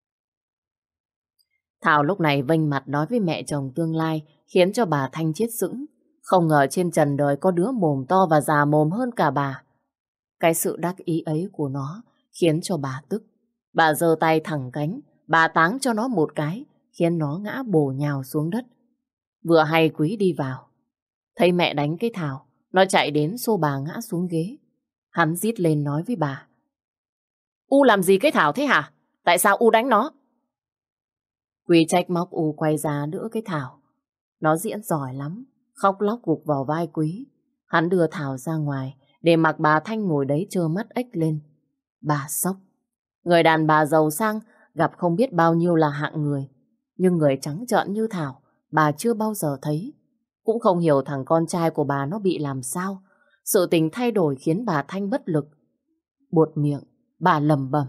Thảo lúc này vênh mặt nói với mẹ chồng tương lai, khiến cho bà Thanh chết sững. Không ngờ trên trần đời có đứa mồm to và già mồm hơn cả bà. Cái sự đắc ý ấy của nó khiến cho bà tức. Bà giơ tay thẳng cánh, bà táng cho nó một cái, khiến nó ngã bổ nhào xuống đất. Vừa hay Quý đi vào, thấy mẹ đánh cái Thảo, nó chạy đến xô bà ngã xuống ghế. Hắn rít lên nói với bà: U làm gì cái Thảo thế hả? Tại sao U đánh nó? Quý trách móc U quay ra đỡ cái Thảo. Nó diễn giỏi lắm, khóc lóc gục vào vai Quý. Hắn đưa Thảo ra ngoài để mặc bà Thanh ngồi đấy trơ mắt ếch lên. Bà sốc. Người đàn bà giàu sang gặp không biết bao nhiêu là hạng người. Nhưng người trắng trợn như Thảo bà chưa bao giờ thấy. Cũng không hiểu thằng con trai của bà nó bị làm sao. Sự tình thay đổi khiến bà Thanh bất lực. Buột miệng, bà lẩm bẩm: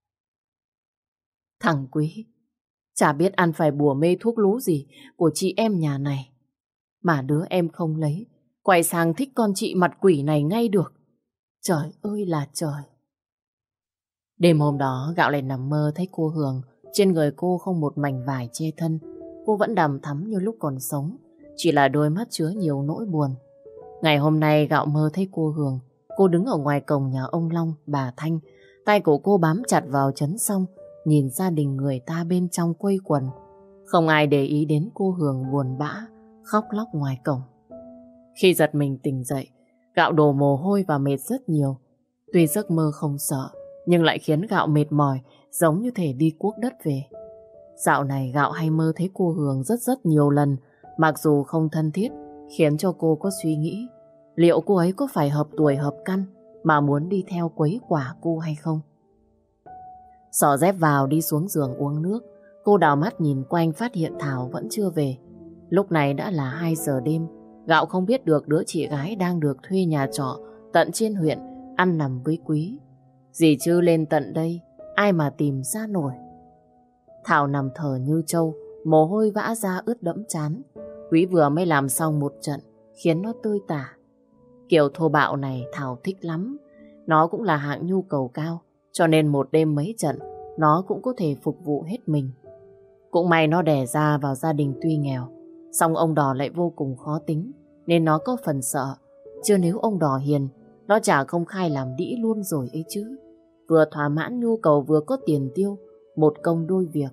Thằng Quý chả biết ăn phải bùa mê thuốc lú gì của chị em nhà này. Mà đứa em không lấy, quay sang thích con chị mặt quỷ này ngay được. Trời ơi là trời. Đêm hôm đó Gạo lại nằm mơ thấy cô Hường. Trên người cô không một mảnh vải che thân. Cô vẫn đằm thắm như lúc còn sống, chỉ là đôi mắt chứa nhiều nỗi buồn. Ngày hôm nay Gạo mơ thấy cô Hường. Cô đứng ở ngoài cổng nhà ông Long, bà Thanh. Tay của cô bám chặt vào chấn song, nhìn gia đình người ta bên trong quây quần. Không ai để ý đến cô Hường buồn bã khóc lóc ngoài cổng. Khi giật mình tỉnh dậy, Gạo đổ mồ hôi và mệt rất nhiều. Tuy giấc mơ không sợ, nhưng lại khiến Gạo mệt mỏi, giống như thể đi cuốc đất về. Dạo này Gạo hay mơ thấy cô Hường rất nhiều lần, mặc dù không thân thiết, khiến cho cô có suy nghĩ liệu cô ấy có phải hợp tuổi hợp căn mà muốn đi theo quấy quả cô hay không. Xỏ dép vào đi xuống giường uống nước. Cô đảo mắt nhìn quanh phát hiện Thảo vẫn chưa về. Lúc này đã là 2 giờ đêm. Gạo không biết được đứa chị gái đang được thuê nhà trọ tận trên huyện ăn nằm với Quý. Dì Chư lên tận đây, ai mà tìm ra nổi. Thảo nằm thở như trâu, mồ hôi vã ra ướt đẫm trán. Quý vừa mới làm xong một trận, khiến nó tơi tả. Kiểu thô bạo này Thảo thích lắm. Nó cũng là hạng nhu cầu cao, cho nên một đêm mấy trận, nó cũng có thể phục vụ hết mình. Cũng may nó đẻ ra vào gia đình tuy nghèo, song ông Đỏ lại vô cùng khó tính, nên nó có phần sợ. Chứ nếu ông Đỏ hiền, nó chả công khai làm đĩ luôn rồi ấy chứ. Vừa thỏa mãn nhu cầu vừa có tiền tiêu, một công đôi việc.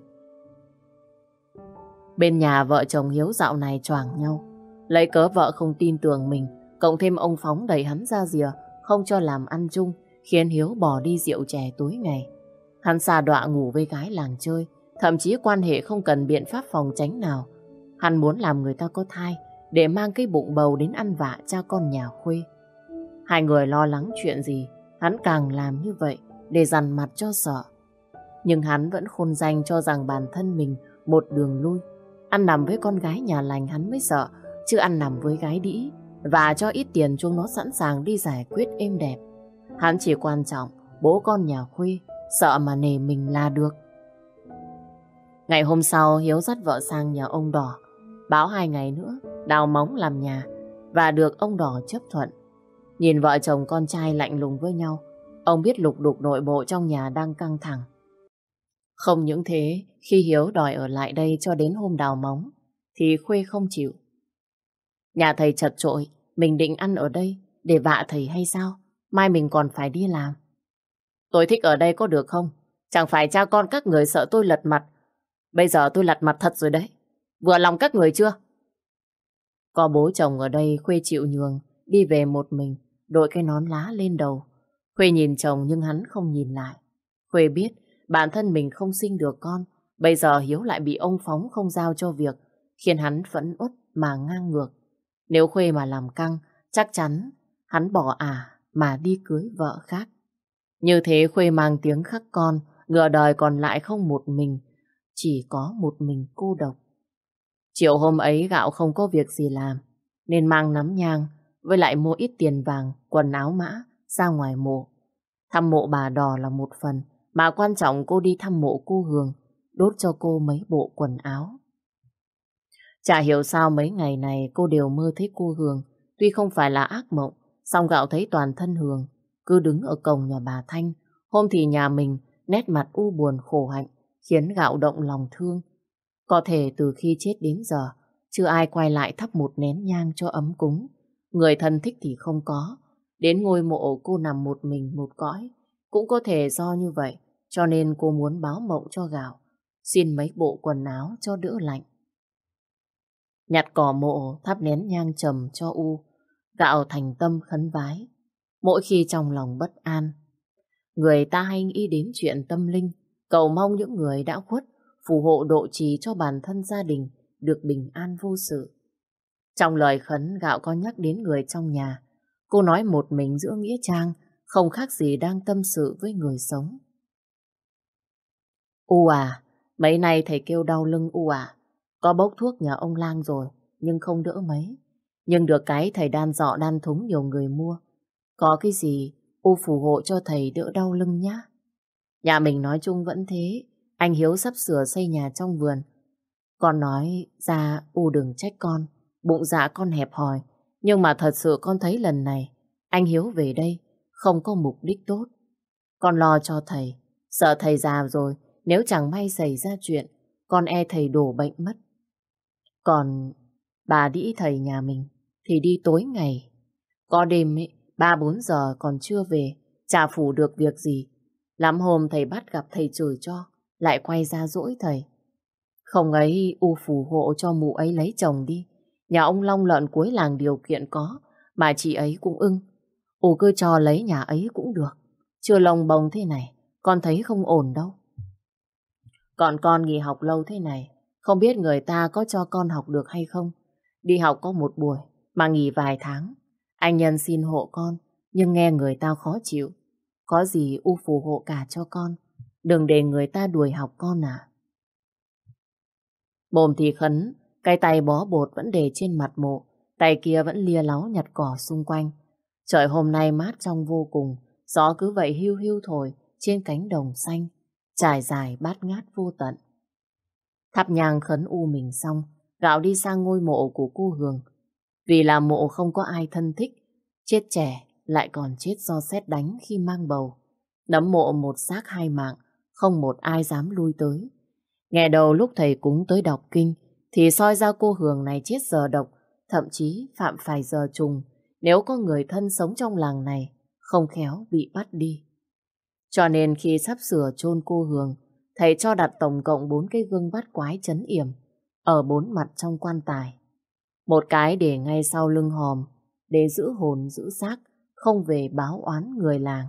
Bên nhà vợ chồng Hiếu dạo này choảng nhau. Lấy cớ vợ không tin tưởng mình, cộng thêm ông Phóng đẩy hắn ra rìa, không cho làm ăn chung, khiến Hiếu bỏ đi rượu chè tối ngày. Hắn xà đọa ngủ với gái làng chơi, thậm chí quan hệ không cần biện pháp phòng tránh nào. Hắn muốn làm người ta có thai, để mang cái bụng bầu đến ăn vạ cha con nhà Khuê. Hai người lo lắng chuyện gì, hắn càng làm như vậy để dằn mặt cho sợ. Nhưng hắn vẫn khôn danh cho rằng bản thân mình một đường lui. Ăn nằm với con gái nhà lành hắn mới sợ, chứ ăn nằm với gái đĩ và cho ít tiền chúng nó sẵn sàng đi giải quyết êm đẹp. Hắn chỉ quan trọng bố con nhà Khuê, sợ mà nể mình là được. Ngày hôm sau Hiếu dắt vợ sang nhà ông Đỏ, báo 2 ngày nữa đào móng làm nhà, và được ông Đỏ chấp thuận. Nhìn vợ chồng con trai lạnh lùng với nhau, ông biết lục đục nội bộ trong nhà đang căng thẳng. Không những thế, khi Hiếu đòi ở lại đây cho đến hôm đào móng, thì Khuê không chịu. Nhà thầy chật chội, mình định ăn ở đây để vạ thầy hay sao? Mai mình còn phải đi làm. Tôi thích ở đây có được không? Chẳng phải cha con các người sợ tôi lật mặt. Bây giờ tôi lật mặt thật rồi đấy. Vừa lòng các người chưa? Có bố chồng ở đây, Khuê chịu nhường, đi về một mình, đội cái nón lá lên đầu. Khuê nhìn chồng nhưng hắn không nhìn lại. Khuê biết bản thân mình không sinh được con, bây giờ Hiếu lại bị ông Phóng không giao cho việc, khiến hắn phẫn uất mà ngang ngược. Nếu Khuê mà làm căng, chắc chắn hắn bỏ mà đi cưới vợ khác. Như thế Khuê mang tiếng khắc con, nửa đời còn lại không một mình. chỉ có một mình cô độc. Chiều hôm ấy Gạo không có việc gì làm, nên mang nắm nhang với lại mua ít tiền vàng, quần áo mã ra ngoài mộ. Thăm mộ bà Đò là một phần, mà quan trọng cô đi thăm mộ cô Hường, đốt cho cô mấy bộ quần áo. Chả hiểu sao mấy ngày này cô đều mơ thấy cô Hường, tuy không phải là ác mộng, song Gạo thấy toàn thân Hường cứ đứng ở cổng nhà bà Thanh. Hôm thì nhà mình nét mặt u buồn khổ hạnh, khiến Gạo động lòng thương. Có thể từ khi chết đến giờ, chưa ai quay lại thắp một nén nhang cho ấm cúng. Người thân thích thì không có. Đến ngôi mộ cô nằm một mình một cõi. Cũng có thể do như vậy, cho nên cô muốn báo mộng cho Gạo, xin mấy bộ quần áo cho đỡ lạnh. Nhặt cỏ mộ thắp nén nhang trầm cho Gạo thành tâm khấn vái. Mỗi khi trong lòng bất an, người ta hay nghĩ đến chuyện tâm linh, cầu mong những người đã khuất phù hộ độ trì cho bản thân gia đình được bình an vô sự. Trong lời khấn, Gạo có nhắc đến người trong nhà. Cô nói một mình giữa nghĩa trang, không khác gì đang tâm sự với người sống. Mấy nay thầy kêu đau lưng có bốc thuốc nhờ ông Lang rồi, nhưng không đỡ mấy. Nhưng được cái thầy đan dọ đan thúng nhiều người mua. Có cái gì, phù hộ cho thầy đỡ đau lưng nhá. Nhà mình nói chung vẫn thế, anh Hiếu sắp sửa xây nhà trong vườn. Con nói ra đừng trách con, bụng dạ con hẹp hòi. Nhưng mà thật sự con thấy lần này, anh Hiếu về đây không có mục đích tốt. Con lo cho thầy, sợ thầy già rồi, nếu chẳng may xảy ra chuyện, con e thầy đổ bệnh mất. Còn bà đĩ thầy nhà mình thì đi tối ngày. Có đêm 3-4 giờ còn chưa về, chả phủ được việc gì. Lắm hôm thầy bắt gặp thầy chửi cho, lại quay ra dỗi thầy. Không ấy phù hộ cho mụ ấy lấy chồng đi. Nhà ông Long Lợn cuối làng điều kiện có, mà chị ấy cũng ưng. Cứ cho lấy nhà ấy cũng được. Chưa lông bông thế này, con thấy không ổn đâu. Còn con nghỉ học lâu thế này, không biết người ta có cho con học được hay không. Đi học có một buổi, mà nghỉ vài tháng. Anh Nhân xin hộ con, nhưng nghe người ta khó chịu. Có gì phù hộ cả cho con. Đừng để người ta đuổi học con à. Mồm thì khấn, cái tay bó bột vẫn để trên mặt mộ, tay kia vẫn lia láu nhặt cỏ xung quanh. Trời hôm nay mát trong vô cùng, gió cứ vậy hiu hiu thổi trên cánh đồng xanh, trải dài bát ngát vô tận. Thắp nhang khấn mình xong, Gạo đi sang ngôi mộ của cô Hường. Vì là mộ không có ai thân thích, chết trẻ lại còn chết do sét đánh khi mang bầu. Nấm mộ một xác hai mạng, không một ai dám lui tới. Nghe đầu lúc thầy cúng tới đọc kinh, thì soi ra cô Hường này chết giờ độc, thậm chí phạm phải giờ trùng, nếu có người thân sống trong làng này, không khéo bị bắt đi. Cho nên khi sắp sửa chôn cô Hường, thầy cho đặt tổng cộng 4 cái gương bát quái trấn yểm ở 4 mặt trong quan tài. Một cái để ngay sau lưng hòm, để giữ hồn giữ xác, không về báo oán người làng.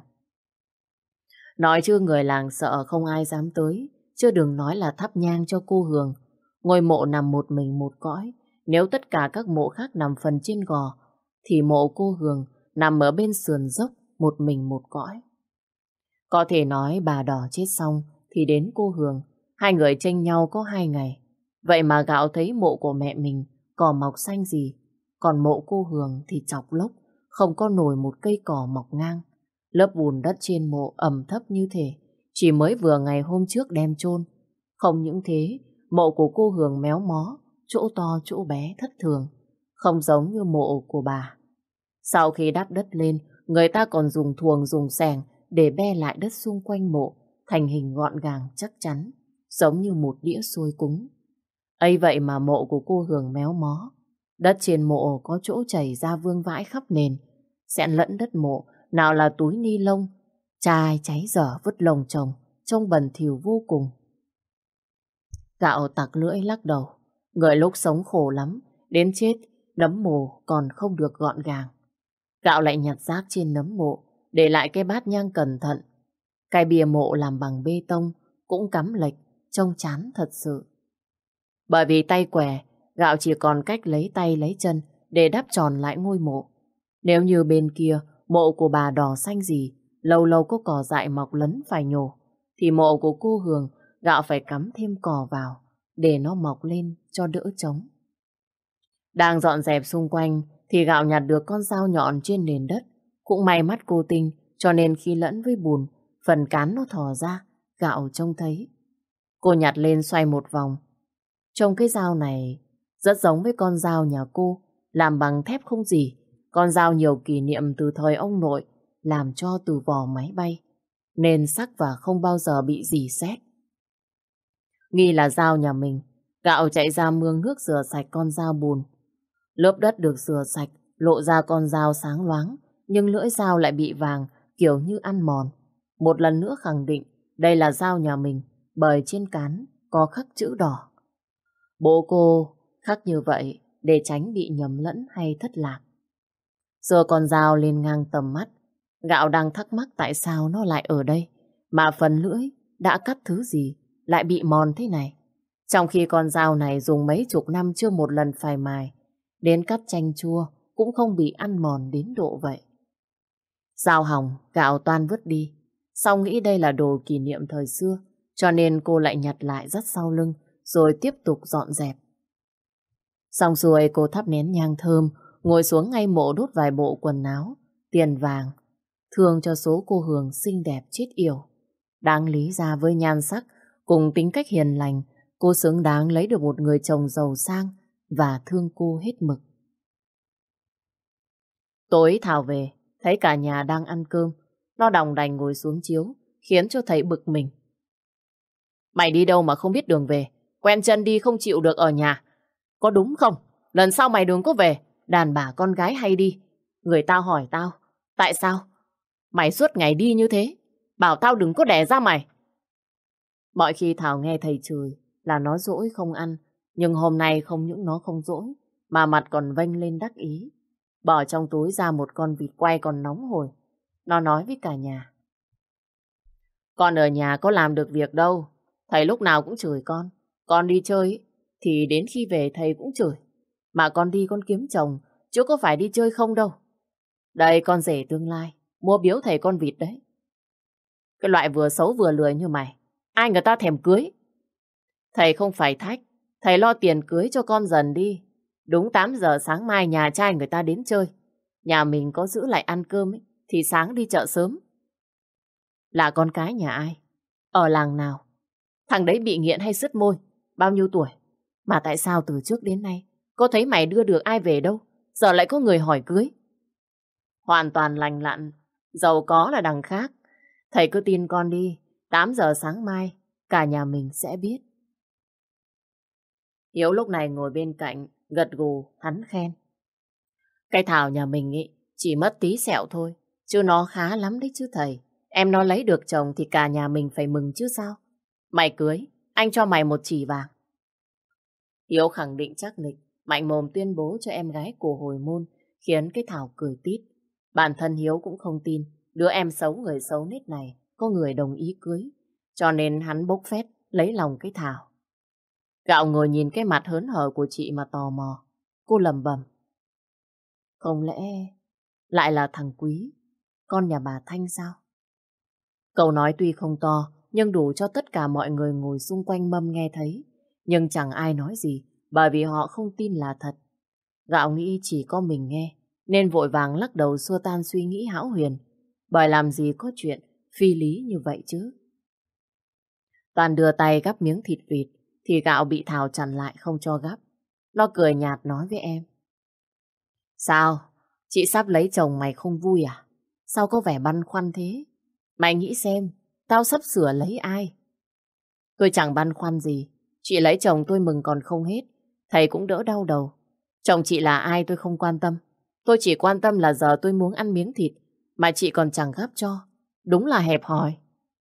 Nói chứ người làng sợ không ai dám tới, chứ đừng nói là thắp nhang cho cô Hường. Ngôi mộ nằm một mình một cõi, nếu tất cả các mộ khác nằm phần trên gò, thì mộ cô Hường nằm ở bên sườn dốc, một mình một cõi. Có thể nói bà Đò chết xong thì đến cô Hường, hai người chênh nhau có 2 ngày. Vậy mà Gạo thấy mộ của mẹ mình cỏ mọc xanh gì, còn mộ cô Hường thì chọc lốc, không có nổi một cây cỏ mọc ngang. Lớp bùn đất trên mộ ẩm thấp như thể chỉ mới vừa ngày hôm trước đem chôn. Không những thế, mộ của cô Hường méo mó, chỗ to chỗ bé thất thường, không giống như mộ của bà. Sau khi đắp đất lên, người ta còn dùng thuồng dùng xẻng để be lại đất xung quanh mộ thành hình gọn gàng chắc chắn, giống như một đĩa xôi cúng. Ấy vậy mà mộ của cô Hường méo mó, đất trên mộ có chỗ chảy ra vương vãi khắp nền, xen lẫn đất mộ, nào là túi ni lông, chai cháy dở vứt lồng chồng, trông bẩn thỉu vô cùng. Gạo tặc lưỡi lắc đầu, người lúc sống khổ lắm, đến chết nấm mồ còn không được gọn gàng. Gạo lại nhặt rác trên nấm mộ, để lại cái bát nhang cẩn thận. Cái bìa mộ làm bằng bê tông cũng cắm lệch, trông chán thật sự. Bởi vì tay què, Gạo chỉ còn cách lấy tay lấy chân để đắp tròn lại ngôi mộ. Nếu như bên kia mộ của bà Đò xanh gì, lâu lâu có cỏ dại mọc lấn phải nhổ, thì mộ của cô Hường Gạo phải cắm thêm cỏ vào để nó mọc lên cho đỡ trống. Đang dọn dẹp xung quanh thì Gạo nhặt được con dao nhọn trên nền đất. Cũng may mắt cô tinh cho nên khi lẫn với bùn, phần cán nó thò ra, Gạo trông thấy. Cô nhặt lên xoay một vòng. Trông cái dao này rất giống với con dao nhà cô, làm bằng thép không gì. Con dao nhiều kỷ niệm từ thời ông nội, làm cho từ vỏ máy bay, nên sắc và không bao giờ bị rỉ sét. Nghi là dao nhà mình, Gạo chạy ra mương nước rửa sạch con dao bùn. Lớp đất được rửa sạch, lộ ra con dao sáng loáng, nhưng lưỡi dao lại bị vàng, kiểu như ăn mòn. Một lần nữa khẳng định đây là dao nhà mình, bởi trên cán có khắc chữ đỏ. Bố cô khắc như vậy để tránh bị nhầm lẫn hay thất lạc. Giơ con dao lên ngang tầm mắt, Gạo đang thắc mắc tại sao nó lại ở đây, mà phần lưỡi đã cắt thứ gì lại bị mòn thế này. Trong khi con dao này dùng mấy chục năm chưa một lần phai mài, đến cắt chanh chua cũng không bị ăn mòn đến độ vậy. Dao hỏng, Gạo toan vứt đi. Xong nghĩ đây là đồ kỷ niệm thời xưa, cho nên cô lại nhặt lại dắt sau lưng, rồi tiếp tục dọn dẹp. Xong rồi cô thắp nén nhang thơm, ngồi xuống ngay mộ đốt vài bộ quần áo, tiền vàng, thương cho số cô Hường xinh đẹp chết yểu. Đáng lý ra với nhan sắc, cùng tính cách hiền lành, cô xứng đáng lấy được một người chồng giàu sang và thương cô hết mực. Tối Thảo về, thấy cả nhà đang ăn cơm, nó đòng đành ngồi xuống chiếu, khiến cho thầy bực mình. Mày đi đâu mà không biết đường về, quen chân đi không chịu được ở nhà. Có đúng không? Lần sau mày đừng có về, đàn bà con gái hay đi. Người tao hỏi tao, tại sao? Mày suốt ngày đi như thế, bảo tao đừng có đẻ ra mày. Mọi khi Thảo nghe thầy chửi là nó dỗi không ăn, nhưng hôm nay không những nó không dỗi, mà mặt còn vênh lên đắc ý. Bỏ trong túi ra một con vịt quay còn nóng hổi. Nó nói với cả nhà. Con ở nhà có làm được việc đâu, thầy lúc nào cũng chửi con. Con đi chơi thì đến khi về thầy cũng chửi. Mà con đi con kiếm chồng, chứ có phải đi chơi không đâu. Đây con rể tương lai, mua biếu thầy con vịt đấy. Cái loại vừa xấu vừa lười như mày, ai người ta thèm cưới. Thầy không phải thách, thầy lo tiền cưới cho con dần đi. Đúng 8 giờ sáng mai nhà trai người ta đến chơi. Nhà mình có giữ lại ăn cơm ấy, thì sáng đi chợ sớm. Là con cái nhà ai? Ở làng nào? Thằng đấy bị nghiện hay sứt môi? Bao nhiêu tuổi? Mà tại sao từ trước đến nay có thấy mày đưa được ai về đâu? Giờ lại có người hỏi cưới. Hoàn toàn lành lặn, giàu có là đằng khác. Thầy cứ tin con đi, 8 giờ sáng mai cả nhà mình sẽ biết. Hiếu lúc này ngồi bên cạnh, gật gù, hắn khen. Cái Thảo nhà mình ý, chỉ mất tí sẹo thôi, chứ nó khá lắm đấy chứ thầy. Em nó lấy được chồng thì cả nhà mình phải mừng chứ sao. Mày cưới, anh cho mày một chỉ vàng. Hiếu khẳng định chắc nịch, mạnh mồm tuyên bố cho em gái của hồi môn, khiến cái Thảo cười tít. Bản thân Hiếu cũng không tin, đứa em xấu người xấu nết này có người đồng ý cưới. Cho nên hắn bốc phét, lấy lòng cái Thảo. Gạo ngồi nhìn cái mặt hớn hở của chị mà tò mò. Cô lẩm bẩm. Không lẽ lại là thằng Quý, con nhà bà Thanh sao? Cậu nói tuy không to, nhưng đủ cho tất cả mọi người ngồi xung quanh mâm nghe thấy. Nhưng chẳng ai nói gì, bởi vì họ không tin là thật. Gạo nghĩ chỉ có mình nghe, nên vội vàng lắc đầu xua tan suy nghĩ hão huyền. Bởi làm gì có chuyện phi lý như vậy chứ. Toàn đưa tay gắp miếng thịt vịt, thì Gạo bị Thảo chặn lại không cho gắp. Nó cười nhạt nói với em. Sao? Chị sắp lấy chồng mày không vui à? Sao có vẻ băn khoăn thế? Mày nghĩ xem, tao sắp sửa lấy ai? Tôi chẳng băn khoăn gì. Chị lấy chồng tôi mừng còn không hết. Thầy cũng đỡ đau đầu. Chồng chị là ai tôi không quan tâm. Tôi chỉ quan tâm là giờ tôi muốn ăn miếng thịt, mà chị còn chẳng gắp cho. Đúng là hẹp hòi.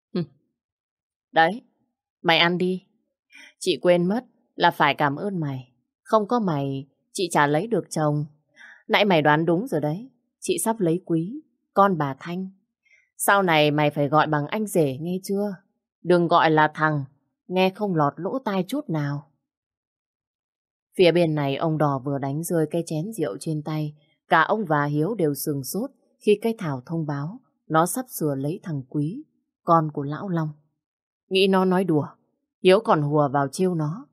Đấy, mày ăn đi. Chị quên mất là phải cảm ơn mày. Không có mày, chị chả lấy được chồng. Nãy mày đoán đúng rồi đấy. Chị sắp lấy Quý, con bà Thanh. Sau này mày phải gọi bằng anh rể nghe chưa? Đừng gọi là thằng, nghe không lọt lỗ tai chút nào. Phía bên này ông Đò vừa đánh rơi cái chén rượu trên tay. Cả ông và Hiếu đều sừng sốt khi cái Thảo thông báo nó sắp sửa lấy thằng Quý, con của Lão Long. Nghĩ nó nói đùa, Hiếu còn hùa vào trêu nó.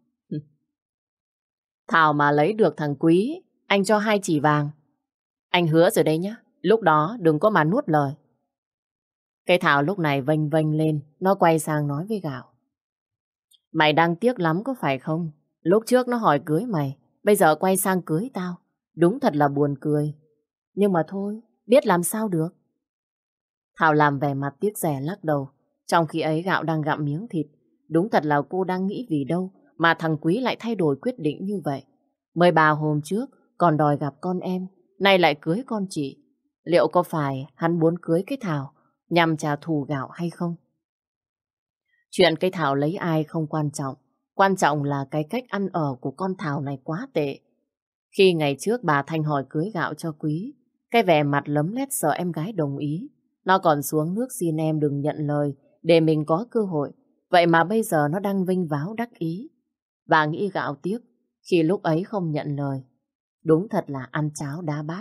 Thảo mà lấy được thằng Quý, anh cho 2 chỉ vàng. Anh hứa rồi đấy nhá, lúc đó đừng có mà nuốt lời. Cái Thảo lúc này vênh vênh lên, nó quay sang nói với Gạo. Mày đang tiếc lắm có phải không? Lúc trước nó hỏi cưới mày, bây giờ quay sang cưới tao. Đúng thật là buồn cười. Nhưng mà thôi, biết làm sao được. Thảo làm vẻ mặt tiếc rẻ lắc đầu. Trong khi ấy Gạo đang gặm miếng thịt. Đúng thật là cô đang nghĩ vì đâu mà thằng Quý lại thay đổi quyết định như vậy. Mới 3 hôm trước còn đòi gặp con em, nay lại cưới con chị. Liệu có phải hắn muốn cưới cái Thảo nhằm trả thù Gạo hay không? Chuyện cái Thảo lấy ai không quan trọng. Quan trọng là cái cách ăn ở của con Thảo này quá tệ. Khi ngày trước bà Thanh hỏi cưới Gạo cho Quý, cái vẻ mặt lấm lét sợ em gái đồng ý. Nó còn xuống nước xin em đừng nhận lời để mình có cơ hội. Vậy mà bây giờ nó đang vênh váo đắc ý. Bà nghĩ Gạo tiếc khi lúc ấy không nhận lời. Đúng thật là ăn cháo đá bát.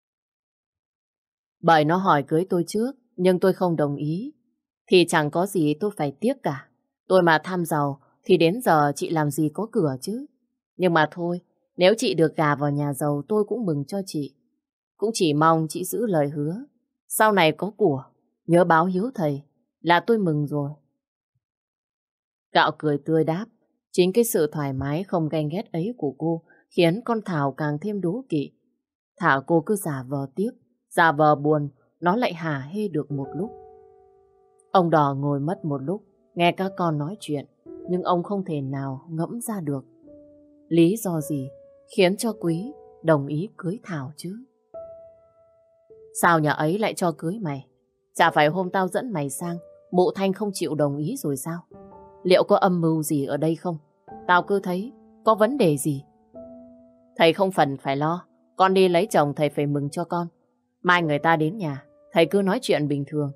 Bởi nó hỏi cưới tôi trước, nhưng tôi không đồng ý. Thì chẳng có gì tôi phải tiếc cả. Tôi mà tham giàu thì đến giờ chị làm gì có cửa chứ. Nhưng mà thôi, nếu chị được gả vào nhà giàu tôi cũng mừng cho chị. Cũng chỉ mong chị giữ lời hứa. Sau này có của, nhớ báo hiếu thầy là tôi mừng rồi. Gạo cười tươi đáp. Chính cái sự thoải mái không ganh ghét ấy của cô khiến con Thảo càng thêm đố kỵ. Thảo cô cứ giả vờ tiếc, giả vờ buồn, nó lại hả hê được một lúc. Ông Đỏ ngồi mất một lúc, nghe các con nói chuyện, nhưng ông không thể nào ngẫm ra được lý do gì khiến cho Quý đồng ý cưới Thảo chứ. Sao nhà ấy lại cho cưới mày? Chả phải hôm tao dẫn mày sang, mụ Thanh không chịu đồng ý rồi sao? Liệu có âm mưu gì ở đây không? Tao cứ thấy có vấn đề gì. Thầy không cần phải lo, con đi lấy chồng thầy phải mừng cho con. Mai người ta đến nhà, thầy cứ nói chuyện bình thường.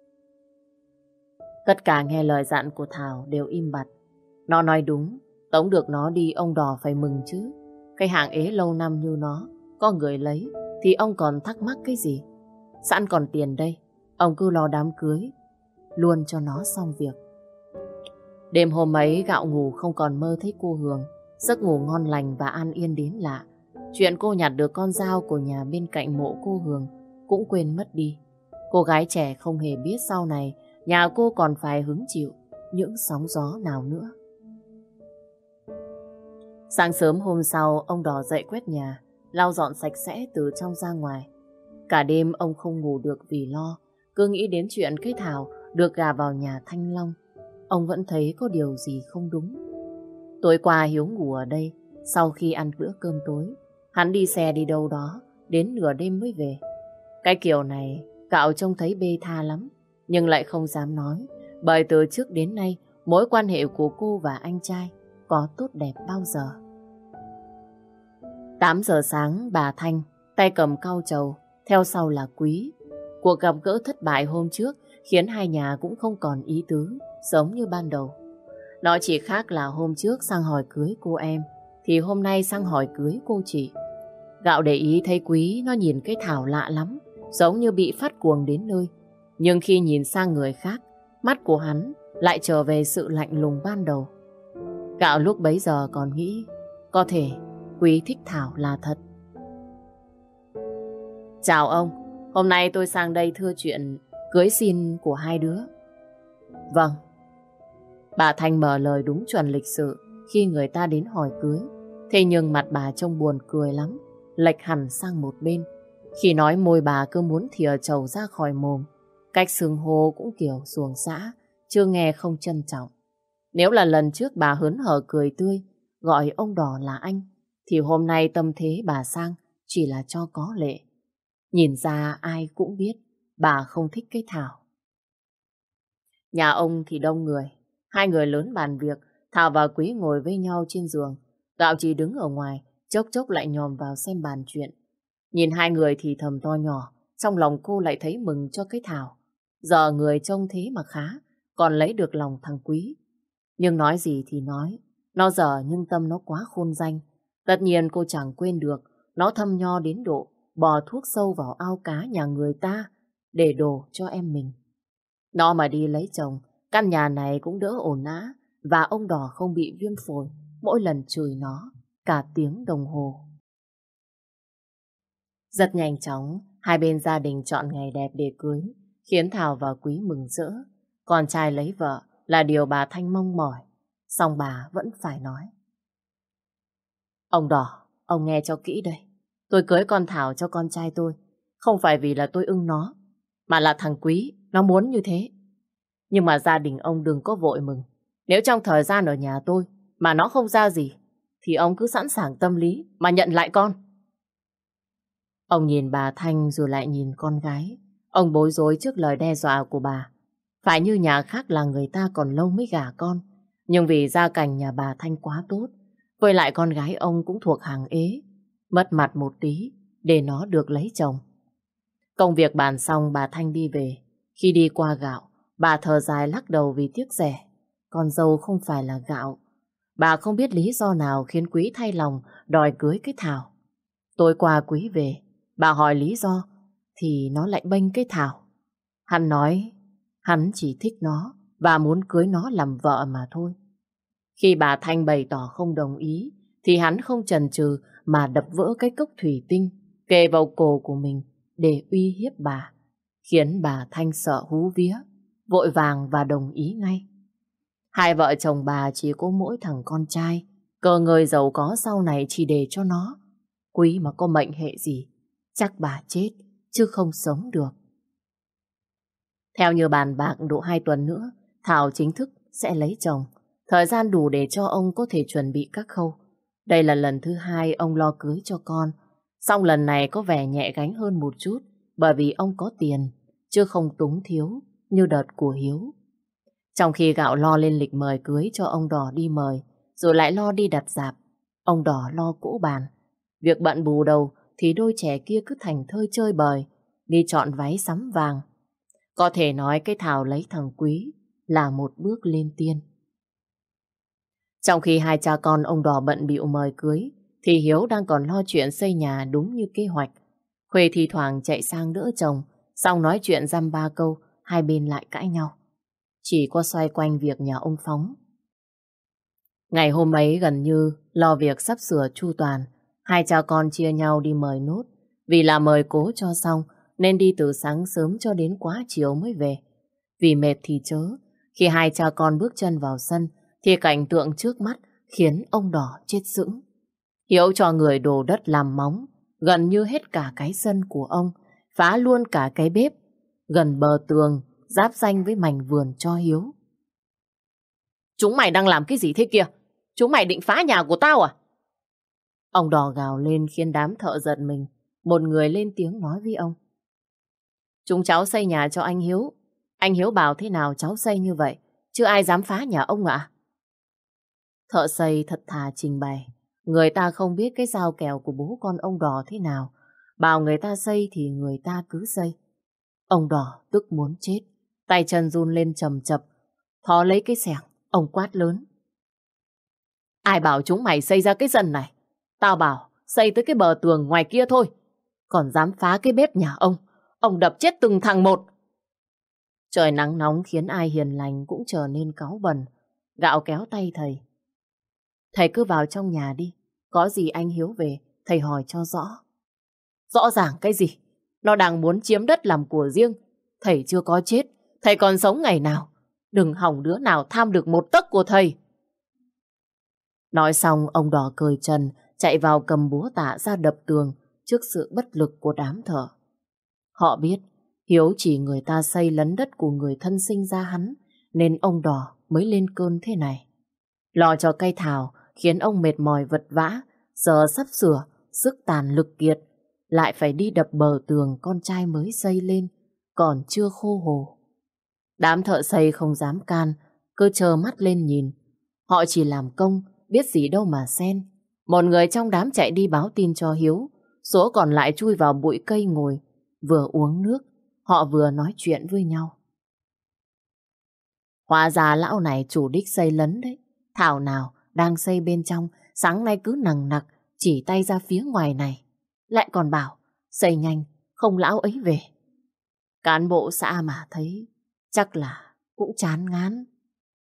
Tất cả nghe lời dặn của Thảo đều im bặt. Nó nói đúng, tống được nó đi ông Đỏ phải mừng chứ. Cái hạng ế lâu năm như nó, có người lấy thì ông còn thắc mắc cái gì? Sẵn còn tiền đây, ông cứ lo đám cưới luôn cho nó xong việc. Đêm hôm ấy Gạo ngủ không còn mơ thấy cô Hường. Giấc ngủ ngon lành và an yên đến lạ. Chuyện cô nhặt được con dao của nhà bên cạnh mộ cô Hường cũng quên mất đi. Cô gái trẻ không hề biết sau này nhà cô còn phải hứng chịu những sóng gió nào nữa. Sáng sớm hôm sau, ông Đỏ dậy quét nhà, lau dọn sạch sẽ từ trong ra ngoài. Cả đêm ông không ngủ được vì lo, cứ nghĩ đến chuyện cái Thảo được gả vào nhà Thanh Long. Ông vẫn thấy có điều gì không đúng. Tối qua Hiếu ngủ ở đây, sau khi ăn bữa cơm tối, hắn đi xe đi đâu đó, đến nửa đêm mới về. Cái kiểu này, Gạo trông thấy bê tha lắm, nhưng lại không dám nói, bởi từ trước đến nay, mối quan hệ của cô và anh trai có tốt đẹp bao giờ. 8 giờ sáng, bà Thanh, tay cầm cau trầu, theo sau là Quý. Cuộc gặp gỡ thất bại hôm trước khiến hai nhà cũng không còn ý tứ, giống như ban đầu. Nó chỉ khác là hôm trước sang hỏi cưới cô em, thì hôm nay sang hỏi cưới cô chị. Gạo để ý thấy Quý nó nhìn cái Thảo lạ lắm, giống như bị phát cuồng đến nơi. Nhưng khi nhìn sang người khác, mắt của hắn lại trở về sự lạnh lùng ban đầu. Gạo lúc bấy giờ còn nghĩ, có thể Quý thích Thảo là thật. Chào ông, hôm nay tôi sang đây thưa chuyện cưới xin của hai đứa. Vâng. Bà Thanh mở lời đúng chuẩn lịch sự khi người ta đến hỏi cưới. Thế nhưng mặt bà trông buồn cười lắm, lệch hẳn sang một bên. Khi nói môi bà cứ muốn thìa trầu ra khỏi mồm. Cách xưng hô cũng kiểu xuồng xã, chưa nghe không trân trọng. Nếu là lần trước bà hớn hở cười tươi, gọi ông Đỏ là anh, thì hôm nay tâm thế bà sang chỉ là cho có lệ. Nhìn ra ai cũng biết bà không thích cái Thảo. Nhà ông thì đông người, hai người lớn bàn việc, Thảo và Quý ngồi với nhau trên giường. Gạo chỉ đứng ở ngoài, chốc chốc lại nhòm vào xem bàn chuyện. Nhìn hai người thì thầm to nhỏ, trong lòng cô lại thấy mừng cho cái Thảo. Giờ người trông thế mà khá, còn lấy được lòng thằng Quý. Nhưng nói gì thì nói, nó dở nhưng tâm nó quá khôn danh. Tất nhiên cô chẳng quên được, nó thâm nho đến độ bò thuốc sâu vào ao cá nhà người ta để đổ cho em mình. Nó mà đi lấy chồng, căn nhà này cũng đỡ ổn ã, và ông Đỏ không bị viêm phổi mỗi lần chửi nó cả tiếng đồng hồ. Rất nhanh chóng, hai bên gia đình chọn ngày đẹp để cưới, khiến Thảo và Quý mừng rỡ. Con trai lấy vợ là điều bà Thanh mong mỏi, song bà vẫn phải nói. Ông Đỏ, ông nghe cho kỹ đây. Tôi cưới con Thảo cho con trai tôi, không phải vì là tôi ưng nó, mà là thằng Quý, nó muốn như thế. Nhưng mà gia đình ông đừng có vội mừng. Nếu trong thời gian ở nhà tôi mà nó không ra gì, thì ông cứ sẵn sàng tâm lý mà nhận lại con. Ông nhìn bà Thanh rồi lại nhìn con gái. Ông bối rối trước lời đe dọa của bà. Phải như nhà khác là người ta còn lâu mới gả con. Nhưng vì gia cảnh nhà bà Thanh quá tốt, với lại con gái ông cũng thuộc hàng ế, mất mặt một tí để nó được lấy chồng. Công việc bàn xong bà Thanh đi về. Khi đi qua gạo, bà thở dài lắc đầu vì tiếc rẻ. Con dâu không phải là gạo. Bà không biết lý do nào khiến Quý thay lòng đòi cưới cái Thảo. Tối qua Quý về, bà hỏi lý do, thì nó lại bênh cái Thảo. Hắn nói hắn chỉ thích nó và muốn cưới nó làm vợ mà thôi. Khi bà Thanh bày tỏ không đồng ý, thì hắn không chần chừ mà đập vỡ cái cốc thủy tinh kề vào cổ của mình để uy hiếp bà, khiến bà Thanh sợ hú vía, vội vàng và đồng ý ngay. Hai vợ chồng bà chỉ có mỗi thằng con trai, cờ người giàu có sau này chỉ để cho nó. Quý mà có mệnh hệ gì, chắc bà chết, chứ không sống được. Theo như bàn bạc độ 2 tuần nữa, Thảo chính thức sẽ lấy chồng. Thời gian đủ để cho ông có thể chuẩn bị các khâu. Đây là lần thứ 2 ông lo cưới cho con. Song lần này có vẻ nhẹ gánh hơn một chút, bởi vì ông có tiền, chứ không túng thiếu như đợt của Hiếu. Trong khi Gạo lo lên lịch mời cưới cho ông Đỏ đi mời, rồi lại lo đi đặt rạp, ông Đỏ lo cỗ bàn. Việc bận bù đầu thì đôi trẻ kia cứ thành thơi chơi bời, đi chọn váy sắm vàng. Có thể nói cái Thảo lấy thằng Quý là một bước lên tiên. Trong khi hai cha con ông Đỏ bận bịu mời cưới, thì Hiếu đang còn lo chuyện xây nhà đúng như kế hoạch. Khuê thi thoảng chạy sang đỡ chồng, xong nói chuyện dăm ba câu, hai bên lại cãi nhau. Chỉ có xoay quanh việc nhà ông Phóng. Ngày hôm ấy gần như lo việc sắp sửa chu toàn, hai cha con chia nhau đi mời nốt. Vì là mời cố cho xong, nên đi từ sáng sớm cho đến quá chiều mới về. Vì mệt thì chớ, khi hai cha con bước chân vào sân, thì cảnh tượng trước mắt khiến ông Đỏ chết sững. Hiếu cho người đổ đất làm móng, gần như hết cả cái sân của ông, phá luôn cả cái bếp, gần bờ tường, giáp ranh với mảnh vườn cho Hiếu. Chúng mày đang làm cái gì thế kia? Chúng mày định phá nhà của tao à? Ông Đỏ gào lên khiến đám thợ giận mình. Một người lên tiếng nói với ông. Chúng cháu xây nhà cho anh Hiếu. Anh Hiếu bảo thế nào cháu xây như vậy, chứ ai dám phá nhà ông ạ? Thợ xây thật thà trình bày. Người ta không biết cái giao kèo của bố con ông Đỏ thế nào. Bảo người ta xây thì người ta cứ xây. Ông Đỏ tức muốn chết. Tay chân run lên chầm chập. Thó lấy cái xẻng, ông quát lớn. Ai bảo chúng mày xây ra cái sân này? Tao bảo xây tới cái bờ tường ngoài kia thôi. Còn dám phá cái bếp nhà ông đập chết từng thằng một. Trời nắng nóng khiến ai hiền lành cũng trở nên cáu bẩn. Gạo kéo tay thầy. Thầy cứ vào trong nhà đi. Có gì anh Hiếu về, thầy hỏi cho rõ. Rõ ràng cái gì? Nó đang muốn chiếm đất làm của riêng. Thầy chưa có chết, thầy còn sống ngày nào. Đừng hỏng đứa nào tham được một tấc của thầy. Nói xong, ông Đỏ cười trần, chạy vào cầm búa tạ ra đập tường trước sự bất lực của đám thợ. Họ biết Hiếu chỉ người ta xây lấn đất của người thân sinh ra hắn, nên ông Đỏ mới lên cơn thế này. Lo cho cây Thảo khiến ông mệt mỏi vật vã, giờ sắp sửa, sức tàn lực kiệt, lại phải đi đập bờ tường con trai mới xây lên, còn chưa khô hồ. Đám thợ xây không dám can, cứ trơ mắt lên nhìn. Họ chỉ làm công, biết gì đâu mà xen. Một người trong đám chạy đi báo tin cho Hiếu, số còn lại chui vào bụi cây ngồi, vừa uống nước, họ vừa nói chuyện với nhau. Hóa ra lão này chủ đích xây lấn đấy. Thảo nào đang xây bên trong, sáng nay cứ nằng nặc chỉ tay ra phía ngoài này. Lại còn bảo xây nhanh, không lão ấy về. Cán bộ xã mà thấy chắc là cũng chán ngán.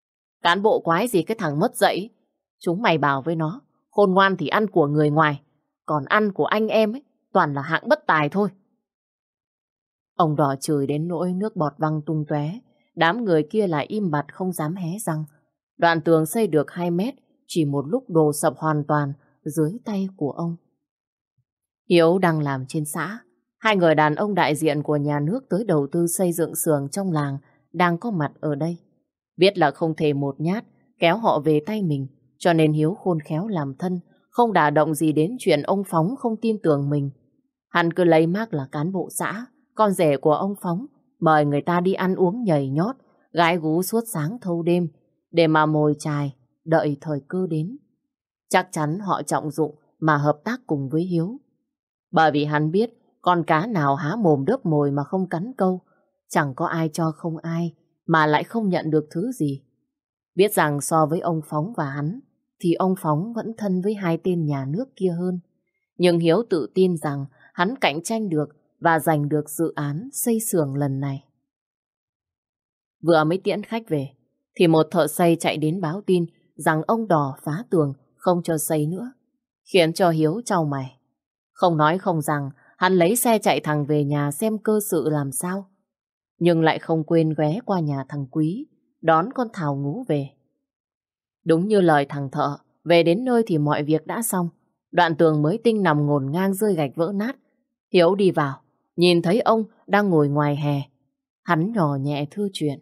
Cán bộ quái gì cái thằng mất dạy. Chúng mày bảo với nó, khôn ngoan thì ăn của người ngoài, còn ăn của anh em ấy, toàn là hạng bất tài thôi. Ông Đỏ chửi đến nỗi nước bọt văng tung tóe. Đám người kia lại im bặt không dám hé răng. Đoạn tường xây được 2 mét, chỉ một lúc đổ sập hoàn toàn dưới tay của ông. Hiếu đang làm trên xã. Hai người đàn ông đại diện của nhà nước tới đầu tư xây dựng xưởng trong làng đang có mặt ở đây. Biết là không thể một nhát kéo họ về tay mình, cho nên Hiếu khôn khéo làm thân, không đả động gì đến chuyện ông Phóng không tin tưởng mình. Hắn cứ lấy mác là cán bộ xã, con rể của ông Phóng, mời người ta đi ăn uống nhảy nhót, gái gú suốt sáng thâu đêm, để mà mồi chài, đợi thời cơ đến. Chắc chắn họ trọng dụng mà hợp tác cùng với Hiếu. Bởi vì hắn biết, con cá nào há mồm đớp mồi mà không cắn câu, chẳng có ai cho không ai, mà lại không nhận được thứ gì. Biết rằng so với ông Phóng và hắn, thì ông Phóng vẫn thân với hai tên nhà nước kia hơn. Nhưng Hiếu tự tin rằng hắn cạnh tranh được và giành được dự án xây xưởng lần này. Vừa mới tiễn khách về, thì một thợ xây chạy đến báo tin rằng ông Đỏ phá tường không cho xây nữa, khiến cho Hiếu chau mày. Không nói không rằng, hắn lấy xe chạy thẳng về nhà xem cơ sự làm sao. Nhưng lại không quên ghé qua nhà thằng Quý, đón con Thảo Ngú về. Đúng như lời thằng thợ, về đến nơi thì mọi việc đã xong. Đoạn tường mới tinh nằm ngổn ngang rơi gạch vỡ nát. Hiếu đi vào, nhìn thấy ông đang ngồi ngoài hè. Hắn nhỏ nhẹ thưa chuyện.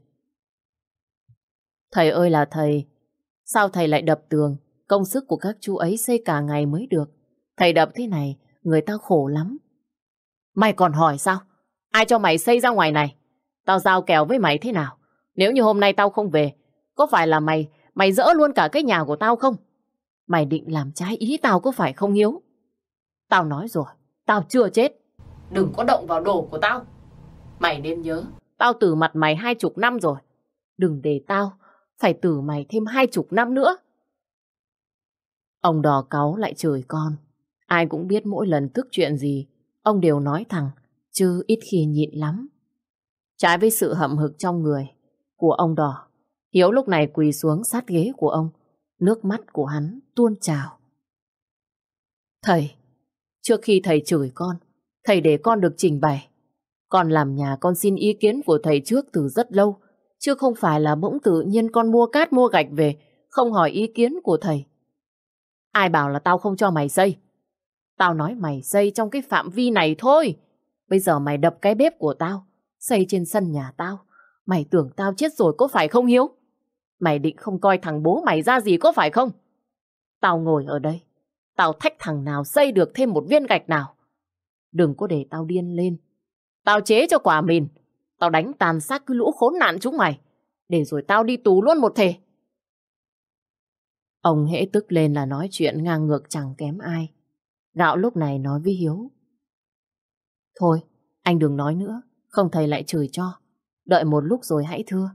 Thầy ơi là thầy, sao thầy lại đập tường? Công sức của các chú ấy xây cả ngày mới được. Thầy đập thế này, người ta khổ lắm. Mày còn hỏi sao? Ai cho mày xây ra ngoài này? Tao giao kèo với mày thế nào? Nếu như hôm nay tao không về, có phải là mày dỡ luôn cả cái nhà của tao không? Mày định làm trái ý tao có phải không Hiếu? Tao nói rồi, tao chưa chết. Đừng có động vào đồ của tao. Mày nên nhớ, tao từ mặt mày 20 năm rồi. Đừng để tao phải từ mày thêm 20 năm nữa. Ông Đỏ cáu lại chửi con. Ai cũng biết mỗi lần tức chuyện gì, ông đều nói thẳng, chứ ít khi nhịn lắm. Trái với sự hậm hực trong người của ông Đỏ, Hiếu lúc này quỳ xuống sát ghế của ông. Nước mắt của hắn tuôn trào. Thầy, trước khi thầy chửi con, thầy để con được trình bày. Con làm nhà con xin ý kiến của thầy trước từ rất lâu, chứ không phải là bỗng tự nhiên con mua cát mua gạch về, không hỏi ý kiến của thầy. Ai bảo là tao không cho mày xây? Tao nói mày xây trong cái phạm vi này thôi. Bây giờ mày đập cái bếp của tao, xây trên sân nhà tao. Mày tưởng tao chết rồi có phải không Hiếu? Mày định không coi thằng bố mày ra gì có phải không? Tao ngồi ở đây, tao thách thằng nào xây được thêm một viên gạch nào. Đừng có để tao điên lên. Tao chế cho quả mìn, tao đánh tàn xác cái lũ khốn nạn chúng mày, để rồi tao đi tù luôn một thể. Ông hễ tức lên là nói chuyện ngang ngược chẳng kém ai. Gạo lúc này nói với Hiếu. Thôi, anh đừng nói nữa, không thầy lại chửi cho. Đợi một lúc rồi hãy thưa.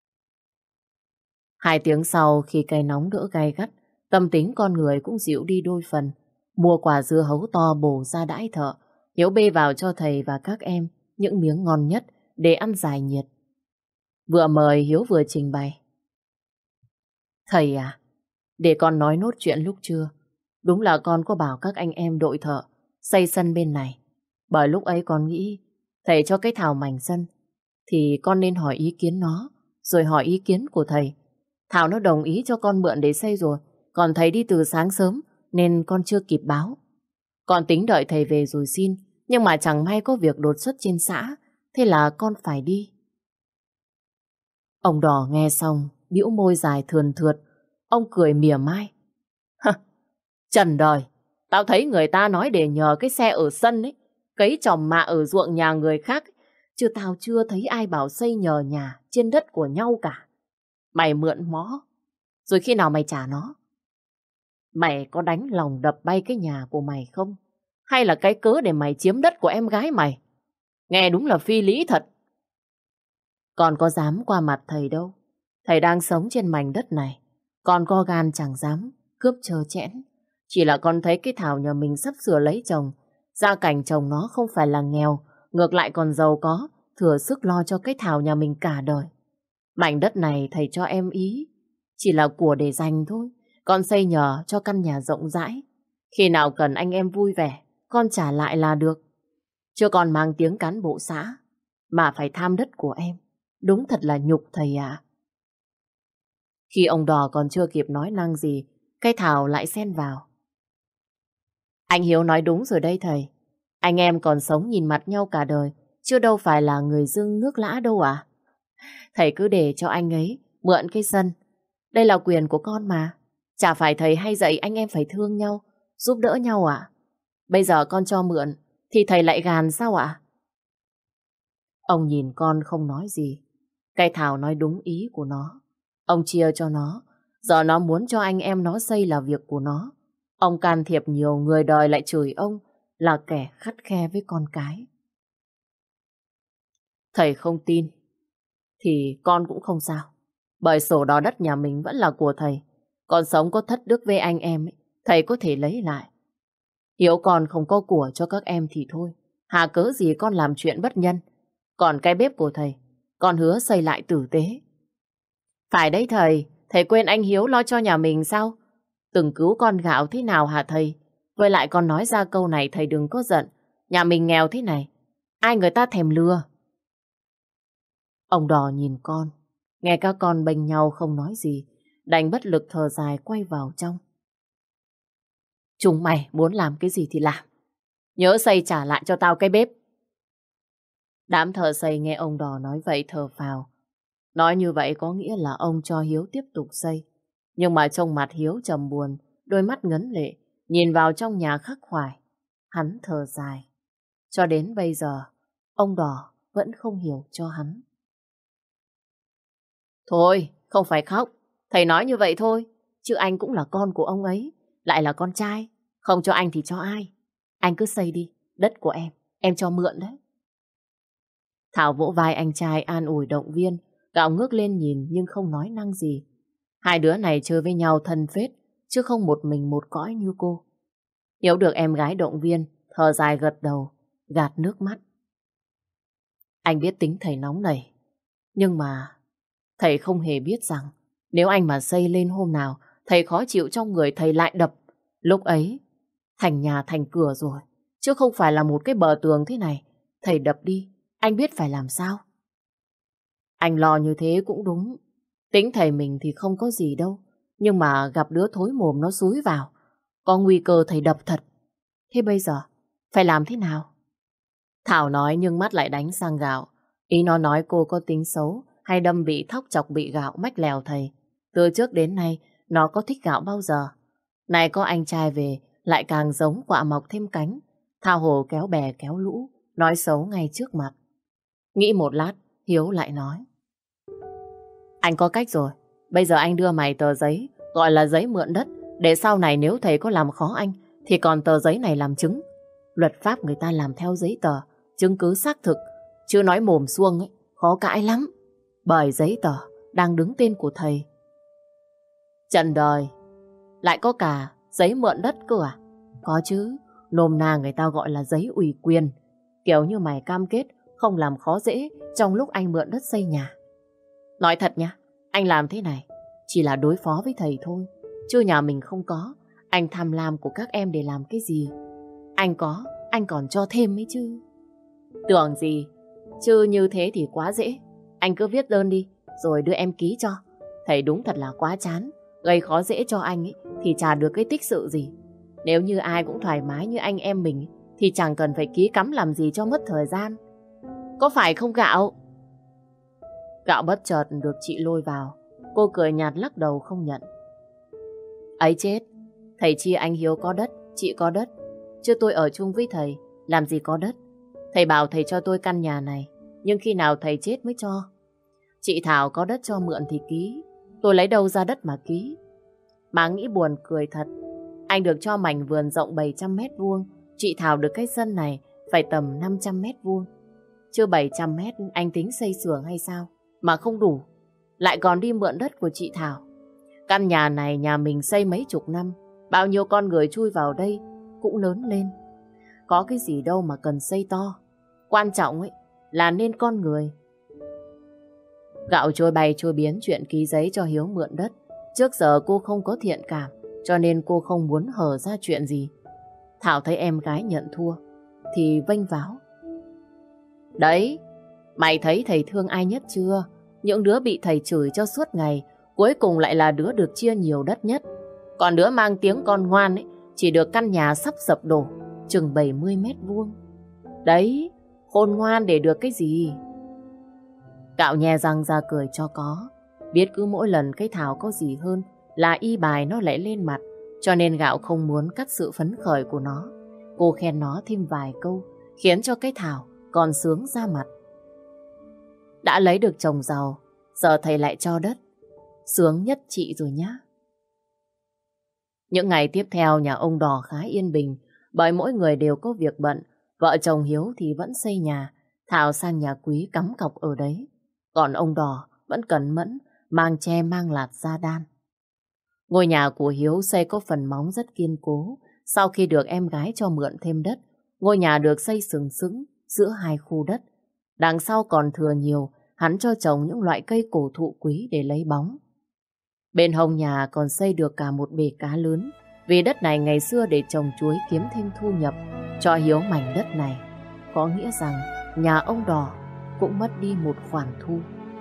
2 tiếng sau, khi cây nóng đỡ gay gắt, tâm tính con người cũng dịu đi đôi phần. Mua quả dưa hấu to bổ ra đãi thợ, Hiếu bê vào cho thầy và các em những miếng ngon nhất để ăn giải nhiệt. Vừa mời Hiếu vừa trình bày. Thầy à, để con nói nốt chuyện lúc trưa. Đúng là con có bảo các anh em đội thợ xây sân bên này. Bởi lúc ấy con nghĩ thầy cho cái Thảo mảnh sân, thì con nên hỏi ý kiến nó, rồi hỏi ý kiến của thầy. Thảo nó đồng ý cho con mượn để xây rồi, còn thầy đi từ sáng sớm nên con chưa kịp báo. Con tính đợi thầy về rồi xin, nhưng mà chẳng may có việc đột xuất trên xã, thế là con phải đi. Ông Đỏ nghe xong, bĩu môi dài thườn thượt. Ông cười mỉa mai. Trần đời, tao thấy người ta nói để nhờ cái xe ở sân ấy, cấy trồng mạ ở ruộng nhà người khác, chứ tao chưa thấy ai bảo xây nhờ nhà trên đất của nhau cả. Mày mượn mó, rồi khi nào mày trả nó? Mày có đánh lòng đập bay cái nhà của mày không? Hay là cái cớ để mày chiếm đất của em gái mày? Nghe đúng là phi lý thật. Con có dám qua mặt thầy đâu. Thầy đang sống trên mảnh đất này. Con có gan chẳng dám cướp trơ chẽn. Chỉ là con thấy cái Thảo nhà mình sắp sửa lấy chồng. Gia cảnh chồng nó không phải là nghèo, ngược lại còn giàu có, thừa sức lo cho cái Thảo nhà mình cả đời. Mảnh đất này thầy cho em ý, Chỉ là của để dành thôi. Con xây nhờ cho căn nhà rộng rãi. Khi nào cần anh em vui vẻ, con trả lại là được. Chưa còn mang tiếng cán bộ xã, mà phải tham đất của em. Đúng thật là nhục thầy ạ. Khi ông Đò còn chưa kịp nói năng gì, cây Thảo lại xen vào. Anh Hiếu nói đúng rồi đây thầy. Anh em còn sống nhìn mặt nhau cả đời, chứ đâu phải là người dưng nước lã đâu à. Thầy cứ để cho anh ấy mượn cái sân. Đây là quyền của con mà. Chả phải thầy hay dạy anh em phải thương nhau, giúp đỡ nhau à? Bây giờ con cho mượn, thì thầy lại gàn sao ạ? Ông nhìn con không nói gì. Cây Thảo nói đúng ý của nó. Ông chia cho nó. Giờ nó muốn cho anh em nó xây là việc của nó. Ông can thiệp nhiều, người đời lại chửi ông là kẻ khắt khe với con cái. Thầy không tin thì con cũng không sao. Bởi sổ đỏ đất nhà mình vẫn là của thầy. Con sống có thất đức với anh em ấy, thầy có thể lấy lại. Hiếu con không có của cho các em thì thôi. Hà cớ gì con làm chuyện bất nhân. Còn cái bếp của thầy, con hứa xây lại tử tế. Phải đấy thầy, thầy quên anh Hiếu lo cho nhà mình sao? Từng cứu con gạo thế nào hả thầy? Với lại con nói ra câu này thầy đừng có giận. Nhà mình nghèo thế này, ai người ta thèm lừa. Ông Đò nhìn con, nghe các con bênh nhau không nói gì, đành bất lực thở dài quay vào trong. Chúng mày muốn làm cái gì thì làm. Nhớ xây trả lại cho tao cái bếp. Đám thợ xây nghe ông Đò nói vậy thở phào. Nói như vậy có nghĩa là ông cho Hiếu tiếp tục xây. Nhưng mà trông mặt Hiếu trầm buồn, đôi mắt ngấn lệ, nhìn vào trong nhà khắc khoải. Hắn thở dài. Cho đến bây giờ, ông Đò vẫn không hiểu cho hắn. Thôi, không phải khóc. Thầy nói như vậy thôi. Chứ anh cũng là con của ông ấy. Lại là con trai. Không cho anh thì cho ai. Anh cứ xây đi. Đất của em cho mượn đấy. Thảo vỗ vai anh trai an ủi động viên. Cậu ngước lên nhìn nhưng không nói năng gì. Hai đứa này chơi với nhau thân phết, chứ không một mình một cõi như cô. Hiếu được em gái động viên, thở dài gật đầu, gạt nước mắt. Anh biết tính thầy nóng nảy, nhưng mà thầy không hề biết rằng nếu anh mà xây lên hôm nào, thầy khó chịu trong người thầy lại đập. Lúc ấy, thành nhà thành cửa rồi, chứ không phải là một cái bờ tường thế này. Thầy đập đi, anh biết phải làm sao. Anh lo như thế cũng đúng. Tính thầy mình thì không có gì đâu. Nhưng mà gặp đứa thối mồm nó xúi vào, có nguy cơ thầy đập thật. Thế bây giờ, phải làm thế nào? Thảo nói nhưng mắt lại đánh sang Gạo. Ý nó nói cô có tính xấu hay đâm bị thóc chọc bị Gạo mách lèo thầy. Từ trước đến nay, nó có thích Gạo bao giờ. Này có anh trai về, lại càng giống quạ mọc thêm cánh. Thao hồ kéo bè kéo lũ, nói xấu ngay trước mặt. Nghĩ một lát, Hiếu lại nói. Anh có cách rồi. Bây giờ anh đưa mày tờ giấy, gọi là giấy mượn đất, để sau này nếu thầy có làm khó anh, thì còn tờ giấy này làm chứng. Luật pháp người ta làm theo giấy tờ, chứng cứ xác thực, chứ nói mồm suông ấy, khó cãi lắm. Bởi giấy tờ đang đứng tên của thầy. Trần đời, lại có cả giấy mượn đất cơ à? Có chứ, nôm na người ta gọi là giấy ủy quyền. Kiểu như mày cam kết không làm khó dễ trong lúc anh mượn đất xây nhà. Nói thật nhá, anh làm thế này chỉ là đối phó với thầy thôi. Chứ nhà mình không có, anh tham lam của các em để làm cái gì? Anh có, anh còn cho thêm ấy chứ. Tưởng gì, chứ như thế thì quá dễ. Anh cứ viết đơn đi, rồi đưa em ký cho. Thầy đúng thật là quá chán, gây khó dễ cho anh ấy thì chả được cái tích sự gì. Nếu như ai cũng thoải mái như anh em mình thì chẳng cần phải ký cắm làm gì cho mất thời gian. Có phải không Gạo? Gạo bất chợt được chị lôi vào. Cô cười nhạt lắc đầu không nhận. Ấy chết, thầy chia anh Hiếu có đất, chị có đất. Chứ tôi ở chung với thầy, làm gì có đất. Thầy bảo thầy cho tôi căn nhà này, nhưng khi nào thầy chết mới cho. Chị Thảo có đất cho mượn thì ký, tôi lấy đâu ra đất mà ký. Má nghĩ buồn cười thật. Anh được cho mảnh vườn rộng 700 mét vuông, chị Thảo được cái sân này phải tầm 500 mét vuông. Chứ 700 mét anh tính xây xưởng hay sao mà không đủ, lại còn đi mượn đất của chị Thảo. Căn nhà này nhà mình xây mấy chục năm, bao nhiêu con người chui vào đây cũng lớn lên. Có cái gì đâu mà cần xây to. Quan trọng ấy là nên con người. Gạo trôi bay trôi biến chuyện ký giấy cho Hiếu mượn đất. Trước giờ cô không có thiện cảm, cho nên cô không muốn hở ra chuyện gì. Thảo thấy em gái nhận thua thì vênh váo. Đấy, mày thấy thầy thương ai nhất chưa? Những đứa bị thầy chửi cho suốt ngày, cuối cùng lại là đứa được chia nhiều đất nhất. Còn đứa mang tiếng con ngoan ấy, chỉ được căn nhà sắp sập đổ, chừng 70 mét vuông. Đấy, khôn ngoan để được cái gì? Cạo nhe răng ra cười cho có. Biết cứ mỗi lần cái Thảo có gì hơn là y bài nó lại lên mặt, cho nên Gạo không muốn cắt sự phấn khởi của nó. Cô khen nó thêm vài câu, khiến cho cái Thảo còn sướng ra mặt. Đã lấy được chồng giàu, giờ thầy lại cho đất. Sướng nhất chị rồi nhá. Những ngày tiếp theo nhà ông Đò khá yên bình, bởi mỗi người đều có việc bận. Vợ chồng Hiếu thì vẫn xây nhà, Thảo sang nhà Quý cắm cọc ở đấy. Còn ông Đò vẫn cẩn mẫn, mang tre mang lạt ra đan. Ngôi nhà của Hiếu xây có phần móng rất kiên cố. Sau khi được em gái cho mượn thêm đất, ngôi nhà được xây sừng sững giữa hai khu đất. Đằng sau còn thừa nhiều, hắn cho trồng những loại cây cổ thụ quý để lấy bóng. Bên hông nhà còn xây được cả một bể cá lớn, vì đất này ngày xưa để trồng chuối kiếm thêm thu nhập cho Hiếu. Mảnh đất này có nghĩa rằng nhà ông Đò cũng mất đi một khoản thu.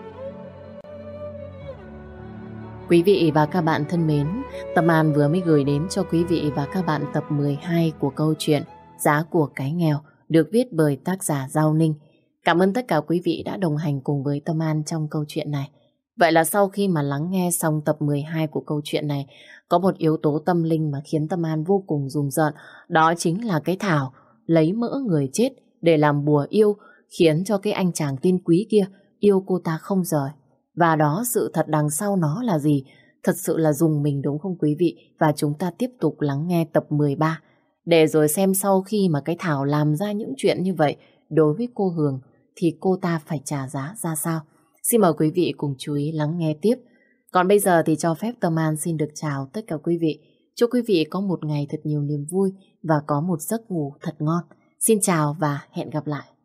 Quý vị và các bạn thân mến, Tâm An vừa mới gửi đến cho quý vị và các bạn tập 12 của câu chuyện Giá của cái nghèo, được viết bởi tác giả Giao Ninh. Cảm ơn tất cả quý vị đã đồng hành cùng với Tâm An trong câu chuyện này. Vậy là sau khi mà lắng nghe xong tập 12 của câu chuyện này, có một yếu tố tâm linh mà khiến Tâm An vô cùng rùng rợn, đó chính là cái Thảo lấy mỡ người chết để làm bùa yêu, khiến cho cái anh chàng tên Quý kia yêu cô ta không rời. Và đó, sự thật đằng sau nó là gì? Thật sự là rùng mình đúng không quý vị? Và chúng ta tiếp tục lắng nghe tập 13 để rồi xem sau khi mà cái Thảo làm ra những chuyện như vậy đối với cô Hường thì cô ta phải trả giá ra sao? Xin mời quý vị cùng chú ý lắng nghe tiếp. Còn bây giờ thì cho phép Tâm An xin được chào tất cả quý vị. Chúc quý vị có một ngày thật nhiều niềm vui và có một giấc ngủ thật ngon. Xin chào và hẹn gặp lại.